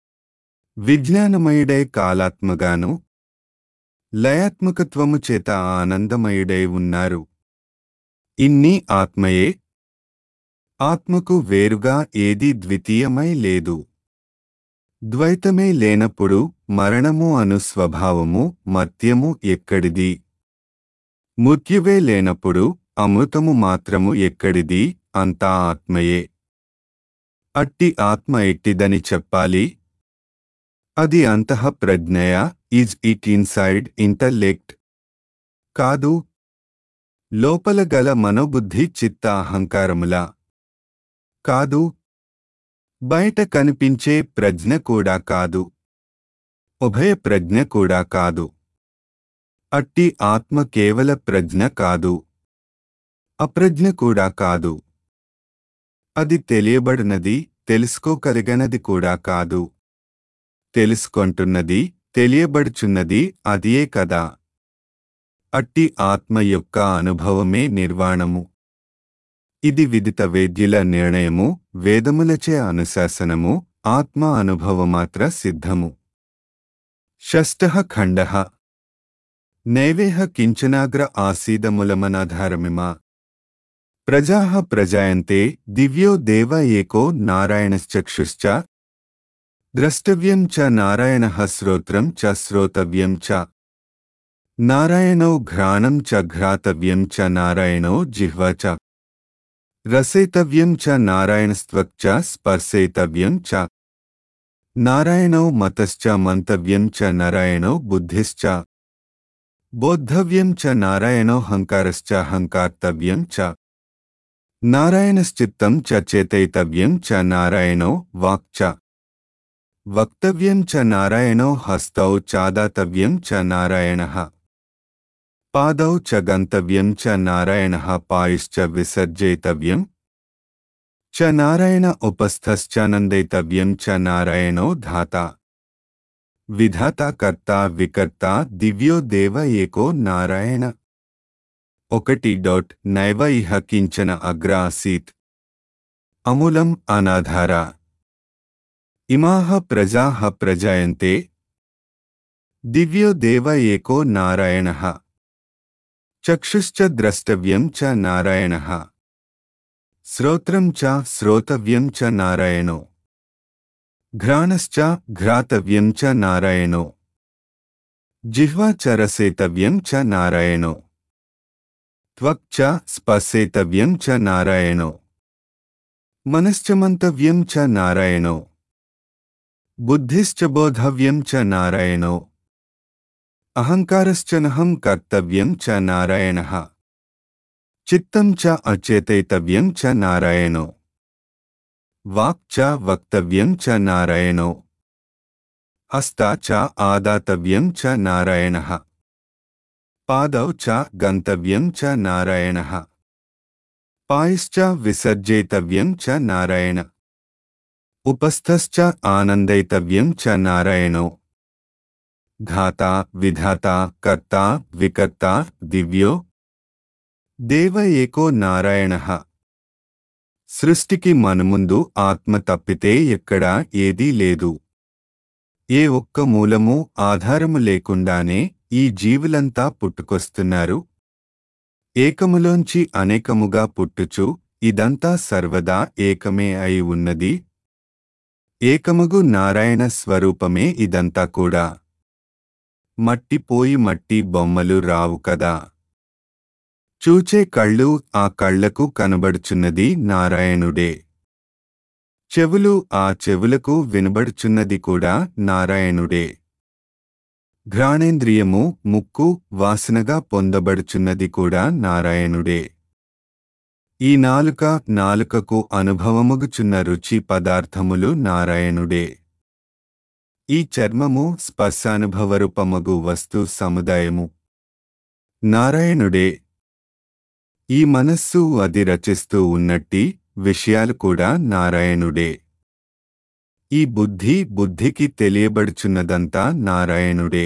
విజ్ఞానమయుడై కాలాత్మగాను, లయాత్మకత్వము చేత ఆనందమయుడై ఉన్నారు. ఇన్ని ఆత్మయే. ఆత్మకు వేరుగా ఏదీ ద్వితీయమై లేదు. ద్వైతమే లేనప్పుడు మరణము అను స్వభావము మర్త్యము ఎక్కడిది? మృత్యువే లేనప్పుడు అమృతము మాత్రము ఎక్కడిది? అంతా ఆత్మయే. అట్టి ఆత్మ ఎట్టిదని చెప్పాలి? అది అంతః ప్రజ్ఞయ, ఈజ్ ఇట్ ఇన్సైడ్ ఇంటలెక్ట్ కాదు. లోపల గల మనోబుద్ధి చిత్త అహంకారములా కాదు. బయట కనిపించే ప్రజ్ఞ కూడా కాదు, ఉభయ ప్రజ్ఞ కూడా కాదు. అట్టి ఆత్మ కేవల ప్రజ్ఞ కాదు, అప్రజ్ఞ కూడా కాదు. అది తెలియబడినది, తెలుసుకోగలిగనది కూడా కాదు. తెలుసుకొంటున్నది, తెలియబడుచున్నది అదియే కదా. అట్టి ఆత్మ యొక్క అనుభవమే నిర్వాణము. ఇది విదిత వేద్యుల నిర్ణయము, వేదములచే అనుశాసనము, ఆత్మ అనుభవమాత్ర సిద్ధము. షష్టః ఖండః. నైవేహ కించనాగ్ర ఆసీదములమనాధారమిమ. ప్రజాః ప్రజాయంతే దివ్యో దేవ ఏకో నారాయణశ్చక్షుశ్చ. ద్రష్టవ్యం చ నారాయణః శ్రోత్రం చ శ్రోతవ్యం చ. నారాయణో ఘ్రాణం చ ఘ్రాతవ్యం చ నారాయణో జిహ్వ చ. రసేతవ్యం చ నారాయణస్త్వక్ చ స్పర్శేతవ్యం చ. నారాయణో మతశ్చ మంతవ్యం చ నారాయణో బుద్ధిశ్చ. బోద్ధవ్యం చ నారాయణో హంకారశ్చ హంకార్తవ్యం చ. నారాయణశ్చిత్తం చ చేతయితవ్యం చ నారాయణో వాక్ చ. వక్తవ్యం చ నారాయణో హస్తౌ చాదాతవ్యం చ నారాయణః. పాదౌ చ గంతవ్యం చ నారాయణః పాయుశ్చ విసర్జయితవ్యం చ నారాయణ ఉపస్థశ్చానందయితవ్యం చ నారాయణో ధాతా. విధాత కర్త వికర్త దివ్యో దేవ ఏకో నారాయణ. ఒకటి డాట్ నైవ ఇహ కించన అగ్ర ఆసీత్. అమూలం అనాధార. ఇమాః ప్రజాః ప్రజాయంతే. దివ్యో దేవ ఏకో నారాయణః. చక్షుశ్చ ద్రష్టవ్యం చ నారాయణః. శ్రోత్రం చ శ్రోతవ్యం చ నారాయణో. ఘ్రాణశ్చ ఘ్రాతవ్యం చ నారాయణో. జిహ్వా చ రసేతవ్యం చ నారాయణో. త్వక్ చ స్పర్శేతవ్యం చ నారాయణో. మనశ్చ మంతవ్యం చ నారాయణో. బుద్ధిశ్చ బోధవ్యం చ నారాయణో. అహంకారశ్చ నహం కర్తవ్యం చ నారాయణః. చిత్తం చ అచేతయితవ్యం చ నారాయణో. వాక్ చ వక్తవ్యం చ నారాయణో. హస్తా చ ఆదాతవ్యం చ నారాయణః. పాదౌ చ గంతవ్యం చ నారాయణః. పాయశ్చ విసర్జయితవ్యం చ నారాయణ. ఉపస్థశ్చ ఆనందయితవ్యం చ నారాయణో. ధాతా విధాతా కర్తా వికర్తా దివ్యో దేవ ఏకో నారాయణః. సృష్టికి మనుముందు ఆత్మ తప్పితే ఎక్కడా ఏదీ లేదు. ఏ ఒక్క మూలము ఆధారము లేకుండానే ఈ జీవులంతా పుట్టుకొస్తున్నారు. ఏకములోంచి అనేకముగా పుట్టుచు ఇదంతా సర్వదా ఏకమే అయి ఉన్నది. ఏకమగు నారాయణ స్వరూపమే ఇదంతా కూడా. మట్టి పోయి మట్టి బొమ్మలు రావు కదా. చూచే కళ్ళు, ఆ కళ్లకు కనబడుచున్నది నారాయణుడే. చెవులు, ఆ చెవులకు వినబడుచున్నది కూడా నారాయణుడే. ఘ్రాణేంద్రియము, ముక్కు, వాసనగా పొందబడుచున్నది కూడా నారాయణుడే. ఈ నాలుక, నాలుకకు అనుభవముగుచున్న రుచి పదార్థములు నారాయణుడే. ఈ చర్మము స్పర్శానుభవరూపమగు వస్తు సముదాయము నారాయణుడే. ఈ మనస్సు అది రచిస్తూ ఉన్నట్టి విషయాలు కూడా నారాయణుడే. ఈ బుద్ధి బుద్ధికి తెలియబడుచున్నదంతా నారాయణుడే.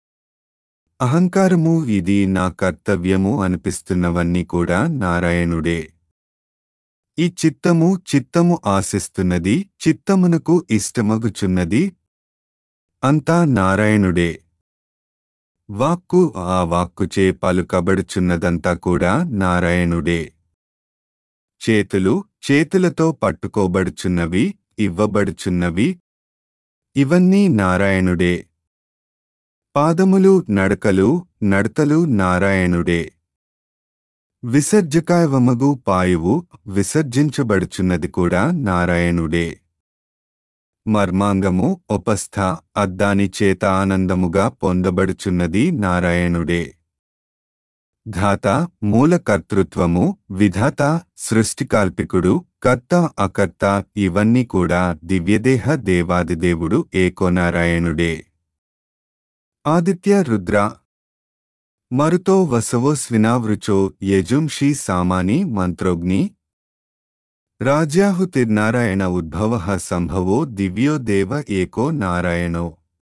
అహంకారము, ఇది నా కర్తవ్యము అనిపిస్తున్నవన్నీ కూడా నారాయణుడే. ఈ చిత్తము చిత్తము ఆశిస్తున్నది, చిత్తమునకు ఇష్టమగుచున్నది అంతా నారాయణుడే. వాక్కు, ఆ వాక్కుచే పలుకబడుచున్నదంతా కూడా నారాయణుడే. చేతులు, చేతులతో పట్టుకోబడుచున్నవి, ఇవ్వబడుచున్నవి ఇవన్నీ నారాయణుడే. పాదములు, నడకలు, నడతలు నారాయణుడే. విసర్జకాయవమగు పాయువు, విసర్జించబడుచున్నది కూడా నారాయణుడే. మర్మాంగము, ఉపస్థ, అద్దాని చేత ఆనందముగా పొందబడుచున్నది నారాయణుడే. ధాత, మూల కర్తృత్వము, విధాత, సృష్టికాల్పికుడు, కర్త అకర్త ఇవన్నీ కూడా దివ్యదేహ దేవాదిదేవుడు ఏకోనారాయణుడే. ఆదిత్య రుద్ర మరుతో వసవో స్వినావృచో యజుంషి సామాని మంత్రోగ్ని రాజ్యాహుతిర్నారాయణ ఉద్భవః సంభవో దివ్యో దేవ ఏకో నారాయణో.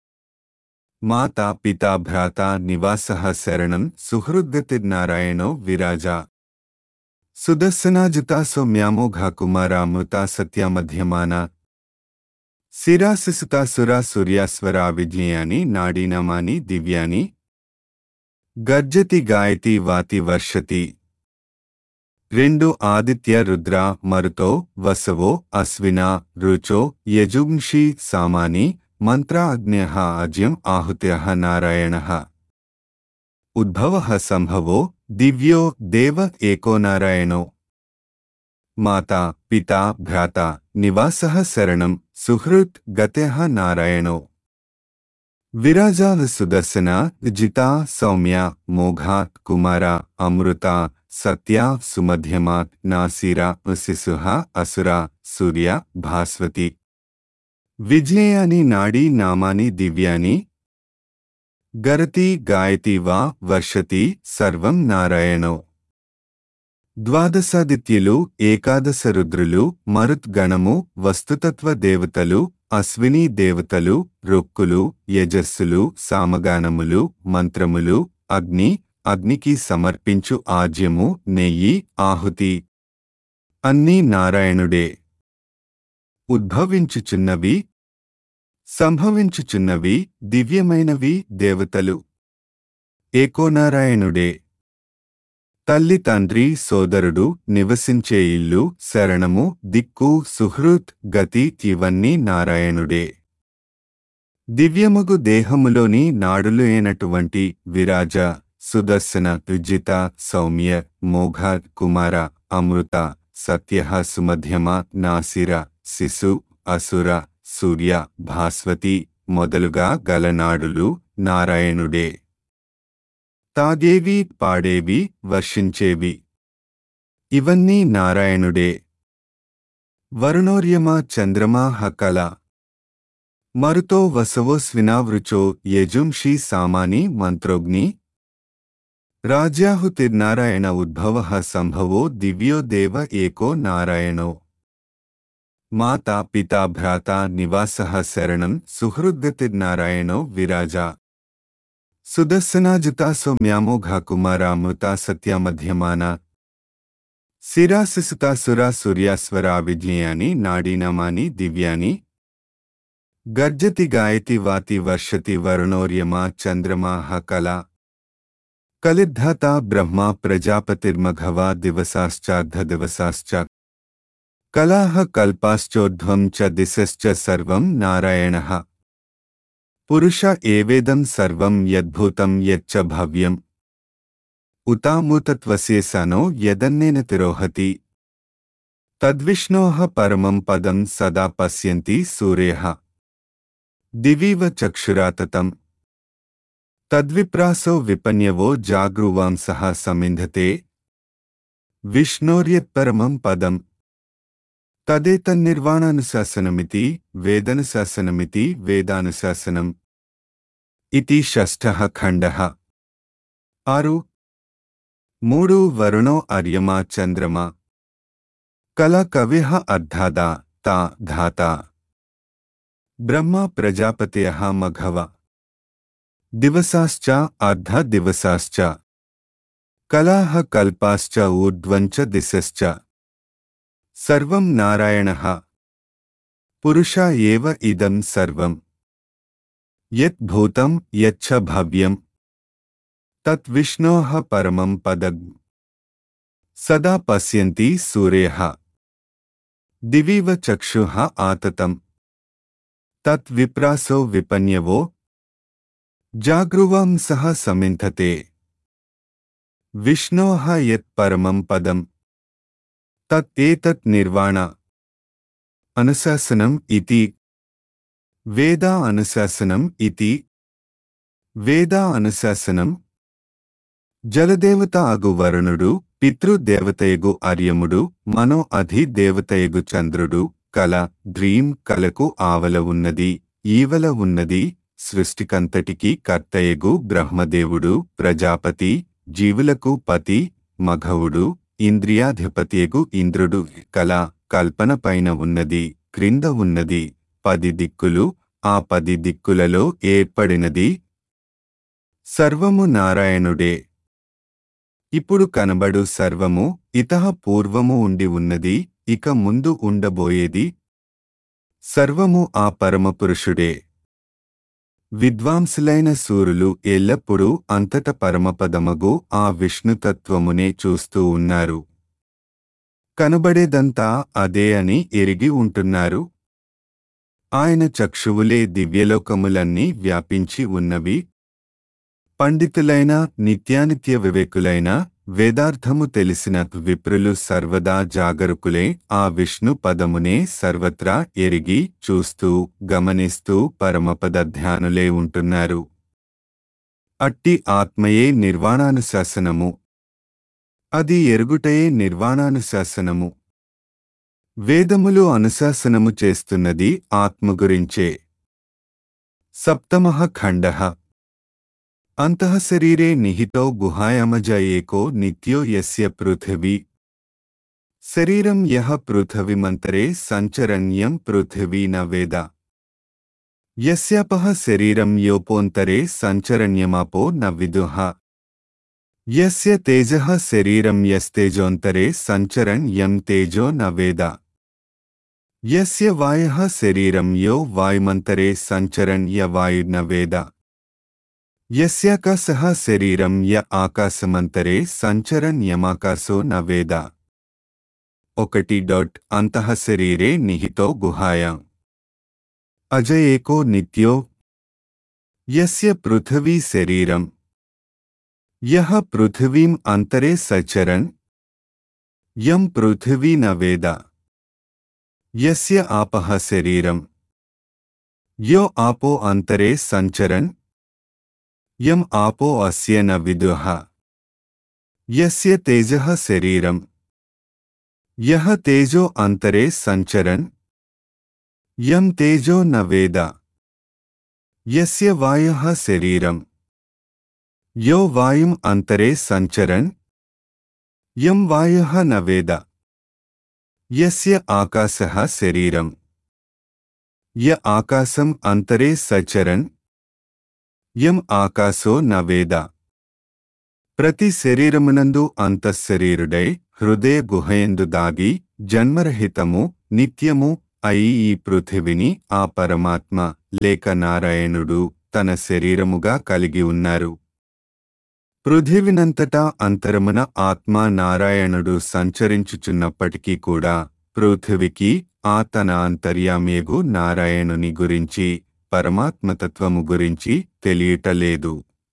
మాతా పితా భ్రాతా నివాసః శరణం సుహృద్గతిర్నారాయణో విరాజా. సుదర్శనాజితా సౌమ్యామోఘా కుమారామృతా సత్యమధ్యమానా శిరాసిసుతా సురా సూర్యాస్వరా విజ్ఞేయాని నాడీనామాని దివ్యాని. గర్జతి గాయతి వాతి వర్షతి. రెండు ఆదిత్య రుద్ర మరుతో వసవో అశ్వినా రుచో యజుంషి సామాని మంత్రా అగ్న్యః అజ్యం ఆహుత్యః నారాయణః. ఉద్భవః సంభవో దివ్యో దేవ ఏకో నారాయణో. మాతా పితా భ్రాతా నివాసః శరణం సుహృత్ గత్యః నారాయణో. విరాజా సుదర్శన జితా సౌమ్య మోఘా కుమార అమృత సత్య సుమధ్యమా నాసిరా శిశుః అసురా సూర్య భాస్వతి. విజ్ఞేయాని నాడీ నామాని దివ్యాని. గరతి గాయతి వా వర్షతి సర్వం నారాయణో. ద్వాదశాదిత్యులు ఏకాదశ రుద్రులు మరుత్ గణము వస్తుతత్వ దేవతలు అశ్వినీ దేవతలు రొక్కులు యజస్సులు సామగానములు మంత్రములు అగ్ని అగ్నికి సమర్పించు ఆజ్యము నెయ్యి ఆహుతి అన్నీ నారాయణుడే. ఉద్భవించుచున్నవి సంభవించుచున్నవి దివ్యమైనవి దేవతలు ఏకోనారాయణుడే. తల్లి తండ్రి సోదరుడు నివసించే ఇల్లు శరణము దిక్కు సుహృత్ గతి ఇవన్నీ నారాయణుడే. దివ్యమగు దేహములోని నాడులు అయినటువంటి విరాజ సుదర్శన విజిత సౌమ్య మోఘ కుమార అమృత సత్య సుమధ్యమ నాసిర శిశు అసుర సూర్య భాస్వతి మొదలుగా గలనాడులు నారాయణుడే. తాగేవి పాడేవి వర్షించేవి ఇవన్నీ నారాయణుడే. వరుణోర్యమా చంద్రమా హకల మరుతో వసవో స్వినావృచో యజుంషి సామాని మంత్రోగ్ని రాజ్యాహుతిర్నారాయణ ఉద్భవః సంభవో దివ్యో దేవ ఏకో నారాయణో. మాతా పితా భ్రాతా నివాసః శరణం సుహృద్గతిర్నారాయణో విరాజా. సుదర్శనాజితా సౌమ్యామోఘా కుమారామృతా సత్యమధ్యమానా శిరాసిసుతా సురా సూర్యాస్వరా విజ్ఞేయాని నాడీనామాని దివ్యాని. గర్జతి గాయతి వాతి వర్షతి వరుణోర్యమా చంద్రమా హకల. కలిర్ధాతా బ్రహ్మా ప్రజాపతిర్మఘవా దివసాశ్చార్ధ దివసాశ్చ కలాః కల్పాశ్చోర్ధ్వం చ దిశశ్చ సర్వం నారాయణః. పురుష ఏవేదం సర్వం యద్భూతం యచ్చ భవ్యం ఉతామూతత్వశేషానో యదన్నేన తిరోహతి. తద్విష్ణోః పరమం పదం సదా పశ్యంతి సూర్యః దివివ చక్షురాతతం. తద్విప్రాసో విపన్యవో జాగృవాంసః సమింధతే విష్ణోర్యత్పరమం పదం. తదేతన్నిర్వాణానుశాసనమితి వేదనుశాసనమితి వేదానుశాసనం. ఇతి షష్ఠః ఖండః. ఆరు మూడు వరుణో అర్యమా చంద్రమా కల కవిః అర్ధాదా తా ధాతా. బ్రహ్మ ప్రజాపతయః మఘవ దివసాశ్చ అర్ధ దివసాశ్చ కలాః కల్పాశ్చ ఊర్ధ్వం చ దిశశ్చ సర్వం నారాయణః. పురుష ఏవ ఇదం సర్వం యత్ భూతం యచ్చ భవ్యం తత్ విష్ణోః పరమం పదం సదా పశ్యంతి సూర్యః దివివ చక్షుః ఆతతం. తత్ విప్రాసో విపన్యవో జాగృవాంసః సమింధతే విష్ణోః యత్ పరమం పదం తత్ ఏతత్ నిర్వాణ అనుశాసనం ఇతి. వేదా అనుశాసనం ఇతి. వేదా అనుశాసనం. జలదేవత అగు వరుణుడు పితృదేవతయగు అర్యముడు మనో అధి దేవతయగు చంద్రుడు కల డ్రీం కలకు ఆవల ఉన్నది ఈవల ఉన్నది సృష్టికంతటికి కర్తయగు బ్రహ్మదేవుడు ప్రజాపతి జీవులకు పతి మఘవుడు ఇంద్రియాధిపతియగు ఇంద్రుడు కల కల్పన పైన ఉన్నది క్రింద ఉన్నది పది దిక్కులు ఆ పది దిక్కులలో ఏర్పడినది సర్వము నారాయణుడే. ఇప్పుడు కనబడు సర్వము ఇతః పూర్వము ఉండి ఉన్నది ఇక ముందు ఉండబోయేది సర్వము ఆ పరమపురుషుడే. విద్వాంసులైన సూరులు ఎల్లప్పుడూ అంతట పరమపదమగు ఆ విష్ణుతత్వమునే చూస్తూ ఉన్నారు. కనబడేదంతా అదే అని ఎరిగి ఉంటున్నారు. ఆయన చక్షువులే దివ్యలోకములన్నీ వ్యాపించి ఉన్నవి. పండితులైన నిత్యానిత్య వివేకులైన వేదార్థము తెలిసిన విప్రులు సర్వదా జాగరుకులే ఆ విష్ణు పదమునే సర్వత్రా ఎరిగి చూస్తూ గమనిస్తూ పరమపద ధ్యానులే ఉంటున్నారు. అట్టి ఆత్మయే నిర్వాణానుశాసనము. అది ఎరుగుటయే నిర్వాణానుశాసనము. వేదములు అనుశాసనము చేస్తున్నది ఆత్మ గురించే. సప్తమః ఖండః అంతఃశరీరే నిహితో గుహాయామజ ఏకో నిత్యో యస్య పృథివీ శరీరం యః పృథివీమంతరే సంచరణ్యం పృథివీ న వేద యస్యాపః శరీరం యోపోంతరే సంచరణ్యమాపో న విదుః యస్య తేజః శరీరం యస్తేజోంతరే సంచరణ్యం తేజో న వేద యస్య వాయః శరీరం యో వాయుమంతరే సంచరణ్య వాయుర్న వేద యస్యాకాశః శరీరం య ఆకాశమంతరే సంచరణ్యమాకాశో న వేద. ఒకటి డాట్ అంతఃశరీరే నిహితో గుహాయాం అజ ఏకో నిత్యో యస్య పృథివీ శరీరం యః పృథివీం అంతరే సచరన్ యం పృథివీ న వేద యస్య ఆపః శరీరం యో ఆపో అంతరే సంచరన్ యం ఆపో అస్య న విదుః యస్య తేజః శరీరం యః తేజో అంతరే సంచరన్ యం తేజో న వేద యస్య వాయః శరీరం యో వాయుం అంతరే సంచరన్ యం వాయః న వేద యస్య ఆకాశః శరీరం య ఆకాశం అంతరే సచరన్ యం ఆకాశో న వేద. ప్రతి శరీరమునందు అంతఃశరీరుడై హృదయ గుహయందు దాగి జన్మరహితము నిత్యము అయి ఈ పృథివిని ఆ పరమాత్మ లేక నారాయణుడు తన శరీరముగా కలిగి ఉన్నారు. పృథివినంతటా అంతరమున ఆత్మ నారాయణుడు సంచరించుచున్నప్పటికీ కూడా పృథివికి ఆ తన అంతర్యామ్యగు నారాయణుని గురించి పరమాత్మతత్వము గురించి తెలియటలేదు.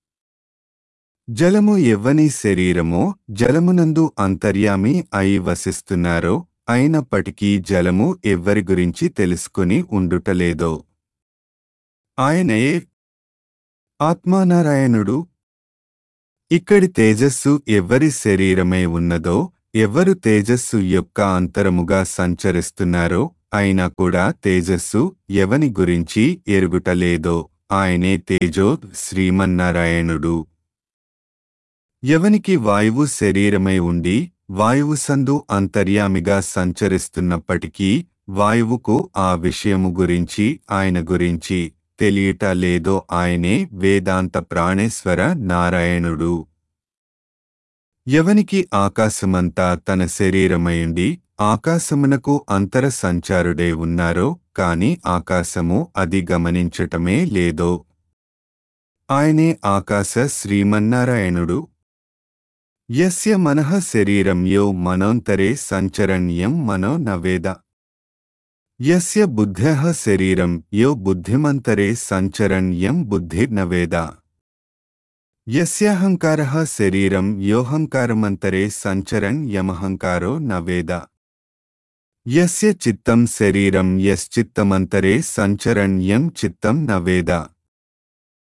జలము ఎవ్వని శరీరమో జలమునందు అంతర్యామి అయి వసిస్తున్నారో అయినప్పటికీ జలము ఎవ్వరి గురించి తెలుసుకుని ఉండుటలేదో ఆయనయే ఆత్మానారాయణుడు. ఇక్కడి తేజస్సు ఎవ్వరి శరీరమై ఉన్నదో ఎవ్వరు తేజస్సు యొక్క అంతరముగా సంచరిస్తున్నారో అయినా కూడా తేజస్సు ఎవని గురించి ఎరుగుటలేదో ఆయనే తేజో శ్రీమన్నారాయణుడు. ఎవనికి వాయువు శరీరమై ఉండి వాయువు సందు అంతర్యామిగా సంచరిస్తున్నప్పటికీ వాయువుకు ఆ విషయము గురించి ఆయన గురించి తెలియట లేదో ఆయనే వేదాంత ప్రాణేశ్వర నారాయణుడు. ఎవనికి ఆకాశమంతా తన శరీరమైండి ఆకాశమునకు అంతర సంచారుడై ఉన్నారో కాని ఆకాశము అది గమనించటమే లేదో ఆయనే ఆకాశ శ్రీమన్నారాయణుడు. యస్య మనః శరీరం యో మనోంతరే సంచరణ్యం మనో న వేద యస్య బుద్ధః శరీరం యో బుద్ధిమంతరే సంచరణ్యం బుద్ధిర్న వేద యస్యాహంకారః శరీరం యోహంకారమంతరే సంచరణ్ యమహంకారో న వేద యస్య చిత్తం శరీరం యశ్చిత్తమంతరే సంచరణ్ యం చిత్తం న వేద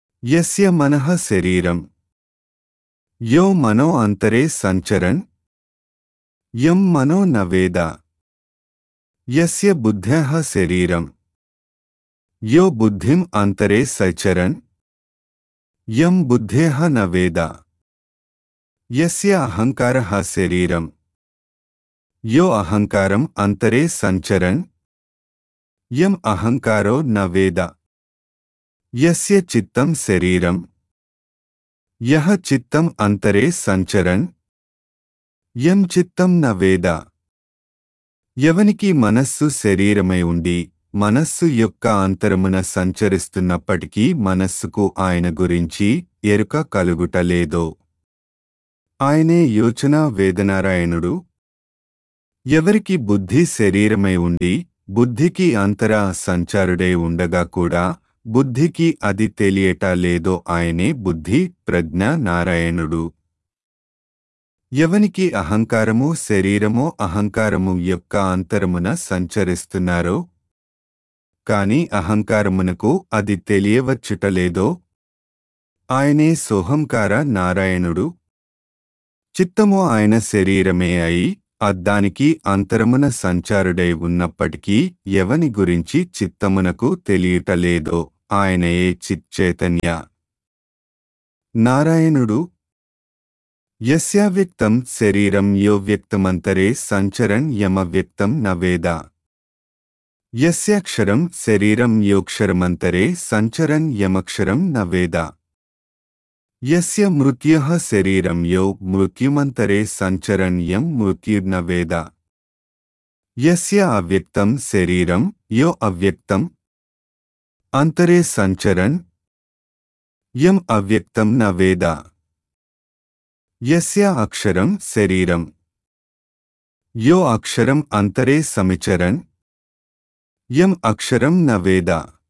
యస్య మనః శరీరం యో మనో అంతరే సంచరణ్ యం మనో న వేద యస్య బుద్ధ్యః శరీరం యో బుద్ధిం అంతరే సచరన్ యం బుద్ధేః న వేద యస్య అహంకారః శరీరం యో అహంకారం అంతరే సంచరన్ యం అహంకారో న వేద యస్య చిత్తం శరీరం యః చిత్తం అంతరే సంచరన్ యం చిత్తం న వేద ఎవనికి మనస్సు శరీరమై ఉండి మనస్సు యొక్క అంతరమున సంచరిస్తున్నప్పటికీ మనస్సుకు ఆయన గురించి ఎరుక కలుగుట లేదో ఆయనే యోచన వేదనారాయణుడు. ఎవరికి బుద్ధి శరీరమై ఉండి బుద్ధికి అంతర సంచారుడై ఉండగా కూడా బుద్ధికి అది తెలియట లేదో ఆయనే బుద్ధి ప్రజ్ఞ నారాయణుడు. ఎవనికి అహంకారము శరీరమో అహంకారము యొక్క అంతరమున సంచరిస్తున్నారో కాని అహంకారమునకు అది తెలియవచ్చుటలేదో ఆయనే సోహంకార నారాయణుడు. చిత్తము ఆయన శరీరమే అయి అద్దానికి అంతరమున సంచారుడై ఉన్నప్పటికీ ఎవని గురించి చిత్తమునకు తెలియటలేదో ఆయనయే చిచ్చైతన్య నారాయణుడు. యస్యావ్యక్తం శరీరం యో వ్యక్తమంతరే సంచరన్ యమవ్యక్తం న వేద యస్యాక్షరం శరీరం యోక్షరమంతరే సంచరన్ యమక్షరం న వేద యస్య మృత్యః శరీరం యో మృత్యుమంతరే సంచరన్ యం మృత్యుర్న వేద యస్య అవ్యక్తం శరీరం యో అవ్యక్తం అంతరే సంచరన్ యం అవ్యక్తం న వేద యస్య అక్షరం శరీరం యో అక్షరం అంతరే సమిచరన్ యం అక్షరం న వేద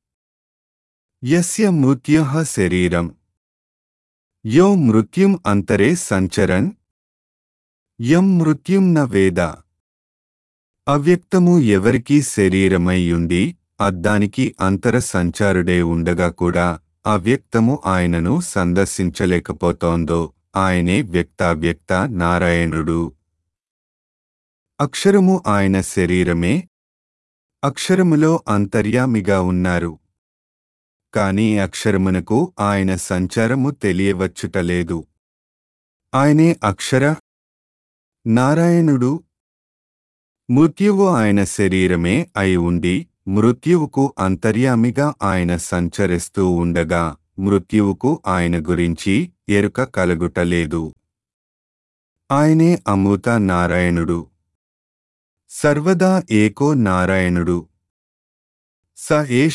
యస్య మృత్యః శరీరం యో మృత్యుం అంతరే సంచరన్ యం మృత్యుం న వేద. అవ్యక్తము ఎవరికి శరీరమైయుండి అద్దానికి అంతర సంచారుడై ఉండగా కూడా అవ్యక్తము ఆయనను సందర్శించలేకపోతోందో ఆయనే వ్యక్తావ్యక్త నారాయణుడు. అక్షరము ఆయన శరీరమే. అక్షరములో అంతర్యామిగా ఉన్నారు. కాని అక్షరమునకు ఆయన సంచారము తెలియవచ్చుటలేదు. ఆయనే అక్షర నారాయణుడు. మృత్యువు ఆయన శరీరమే అయి ఉండి మృత్యువుకు అంతర్యామిగా ఆయన సంచరిస్తూ ఉండగా మృత్యువుకు ఆయన గురించి ఎరుక కలుగుటలేదు. ఆయనే అమృత నారాయణుడు. సర్వదా ఏకో నారాయణుడు. స ఏష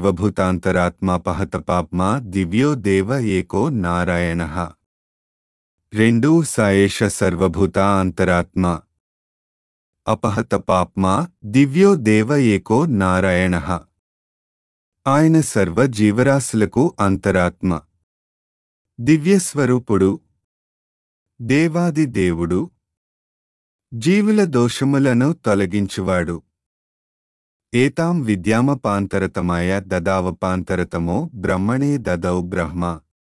సర్వభూతాంతరాత్మాపహతపాప్మా దివ్యో దేవ ఏకో నారాయణః. రెండు స ఏష సర్వభూత అంతరాత్మ అపహతపాప్మా దివ్యో దేవ ఏకో నారాయణః. ఆయన సర్వ జీవరాశులకు అంతరాత్మ, దివ్యస్వరూపుడు, దేవాది దేవుడు, జీవుల దోషములను తొలగించువాడు. ఏతాం విద్యామపాంతరతమాయ దదావపాంతరతమో బ్రహ్మణే దదౌ బ్రహ్మ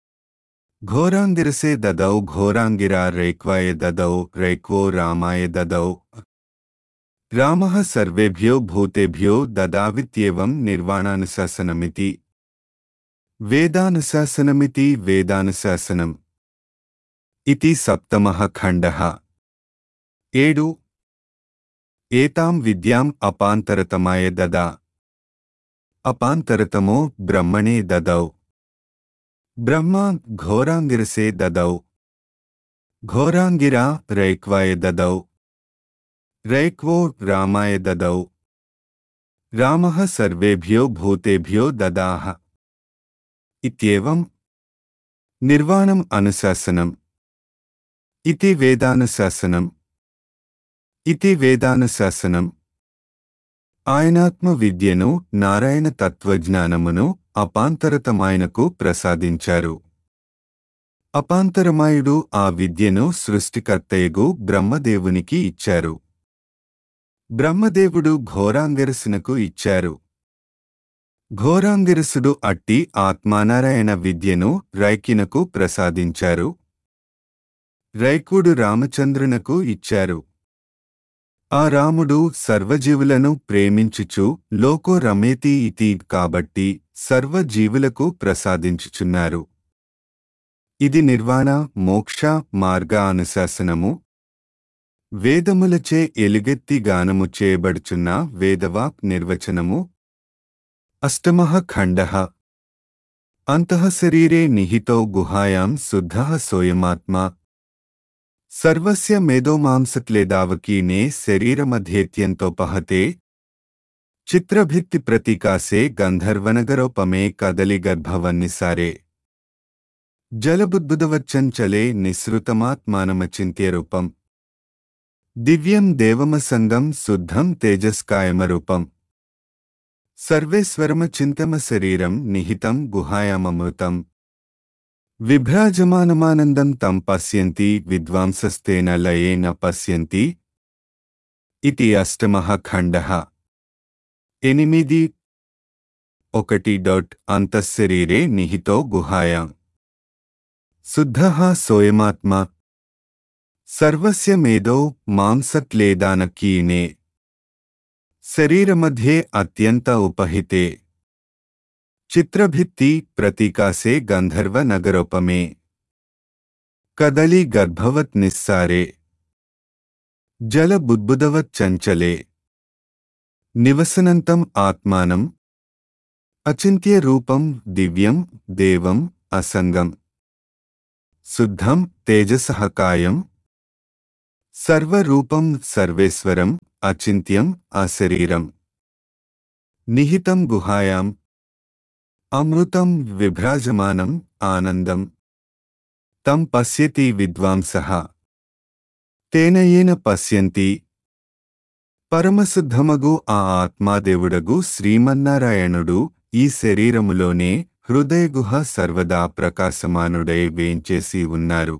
ఘోరాంగిరసే దదౌ ఘోరాంగిరా రైక్వాయ దదౌ రైక్వో రామాయ దదౌ రామః సర్వేభ్యో భూతేభ్యో దదావిత్యేవం నిర్వాణానుశాసనమితి. వేదానుశాసనమితి వేదానుశాసనం ఇతి సప్తమః ఖండః. ఏడు ఏతాం విద్యాం అపాంతరతమాయ దదా. అపాంతరతమో బ్రహ్మణే దదౌ. బ్రహ్మ ఘోరాంగిరసే దదౌ. ఘోరాంగిరా రైక్వాయ దదౌ. రైక్వో రామాయ దదౌ. రామః సర్వేభ్యో భూతేభ్యో దదాః. ఇత్యేవం నిర్వాణం అనుశాసనం. ఇతి వేదానుశాసనం. ఇతి వేదానుశాసనం. ఆయనాత్మ విద్యను నారాయణ తత్వజ్ఞానమును అపాంతరతమాయనకు ప్రసాదించారు. అపాంతరమాయుడు ఆ విద్యను సృష్టికర్తయగు బ్రహ్మదేవునికి ఇచ్చారు. బ్రహ్మదేవుడు ఘోరాంగిరసునకు ఇచ్చారు. ఘోరాంగిరసుడు అట్టి ఆత్మానారాయణ విద్యను రైకినకు ప్రసాదించారు. రైకుడు రామచంద్రునకు ఇచ్చారు. ఆ రాముడు సర్వజీవులను ప్రేమించుచు లోకో రమేతి ఇతి కాబట్టి సర్వజీవులకు ప్రసాదించుచున్నారు. ఇది నిర్వాణ మోక్ష మార్గ అనుశాసనము. వేదములచే ఎలుగెత్తి గానము చేయబడుచున్న వేదవాక్ నిర్వచనము. అష్టమః ఖండః అంతః శరీరే నిహితో గుహాయాం శుద్ధః సోయమాత్మా సర్వస్య మేధోమాంసక్లేదావకీనే శరీరమధ్యేత్యంతోపహతే చిత్రభిత్తి ప్రతీకాసే గంధర్వనగరోపమే కదలి గర్భవన్నిసారే జలబుద్బుదవచ్చంచలే నిస్సృతమాత్మానమచింత్యరూపం దివ్యం దేవమసంగం శుద్ధం తేజస్కాయమరూపం సర్వేశ్వరమచింతమ శరీరం నిహితం గుహాయామమృతం విభ్రాజమానమానందం తం పశ్యంతి విద్వాంసస్తేన లయేన పశ్యంతి ఇతి అష్టమః ఖండః. ఎనిమిది ఒకటి డాట్ అంతఃశరీరే నిహితో గుహాయాం శుద్ధః సోయమాత్మా సర్వస్య మేధో మాంసక్లేదానకీనే శరీరమధ్యే అత్యంత ఉపహితే చిత్రభిత్తి ప్రతీకాసే గంధర్వ నగరోపమే కదలి గర్భవత్ నిస్సారే జల బుద్బుదవత్ చంచలే నివసనంతం ఆత్మానం అచింత్య రూపం దివ్యం దేవం అసంగం శుద్ధం తేజసః కాయం సర్వరూపం సర్వేశ్వరం అచింత్యం అశరీరం నిహితం గుహాయాం అమృతం విభ్రాజమానం ఆనందం తం పశ్యతి విద్వాంసః తేన యేన పశ్యంతి పరమశుద్ధమగు ఆ ఆత్మాదేవుడగు శ్రీమన్నారాయణుడు ఈ శరీరములోనే హృదయగుహ సర్వదా ప్రకాశమానుడై వేంచేసి ఉన్నారు.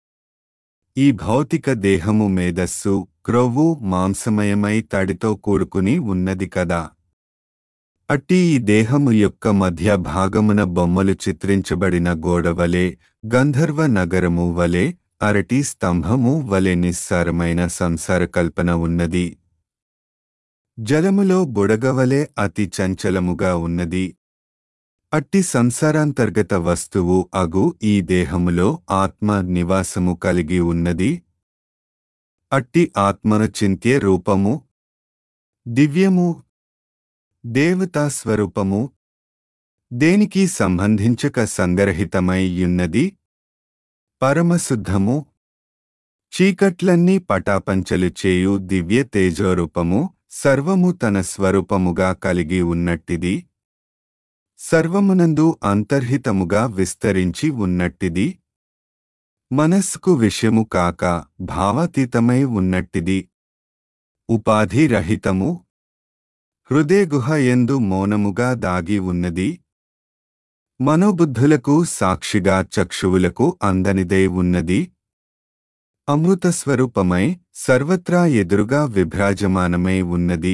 ఈ భౌతిక దేహము మేధస్సు క్రొవ్వు మాంసమయమై తడితో కూడుకుని ఉన్నది కదా. అట్టి ఈ దేహము యొక్క మధ్య భాగమున బొమ్మలు చిత్రించబడిన గోడవలే, గంధర్వ నగరము వలె, అరటి స్తంభము వలె నిస్సారమైన సంసార కల్పన ఉన్నది. జలములో బుడగవలె అతి చంచలముగా ఉన్నది. అట్టి సంసారాంతర్గత వస్తువు అగు ఈ దేహములో ఆత్మ నివాసము కలిగి ఉన్నది. అట్టి ఆత్మను చింత్య రూపము దివ్యము దేవతా స్వరూపము దేనికి సంబంధించక సంగరహితమై యున్నది. పరమశుద్ధము చీకట్లన్నీ పటాపంచలు చేయు దివ్య తేజోరూపము సర్వము తన స్వరూపముగా కలిగి ఉన్నట్టిది. సర్వమునందు అంతర్హితముగా విస్తరించి ఉన్నట్టిది. మనస్సుకు విషయము కాక భావాతీతమై ఉన్నట్టిది. ఉపాధిరహితము హృదయగుహ యందు మౌనముగా దాగి ఉన్నది. మనోబుద్ధులకు సాక్షిగా చక్షువులకు అందనిదై ఉన్నది. అమృతస్వరూపమై సర్వత్రా ఎదురుగా విభ్రాజమానమై ఉన్నది.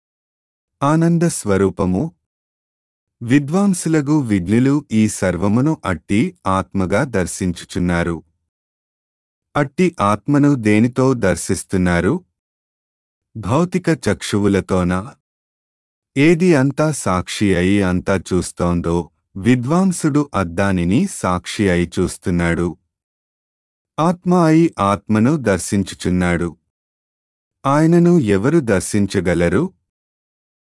ఆనందస్వరూపము విద్వాంసులగు విజ్ఞులు ఈ సర్వమును అట్టి ఆత్మగా దర్శించుచున్నారు. అట్టి ఆత్మను దేనితో దర్శిస్తున్నారు? భౌతిక చక్షువులతోనా? ఏది అంతా సాక్షి అయి అంతా చూస్తోందో విద్వాంసుడు అద్దానిని సాక్షి అయి చూస్తున్నాడు. ఆత్మ అయి ఆత్మను దర్శించుచున్నాడు. ఆయనను ఎవరు దర్శించగలరు?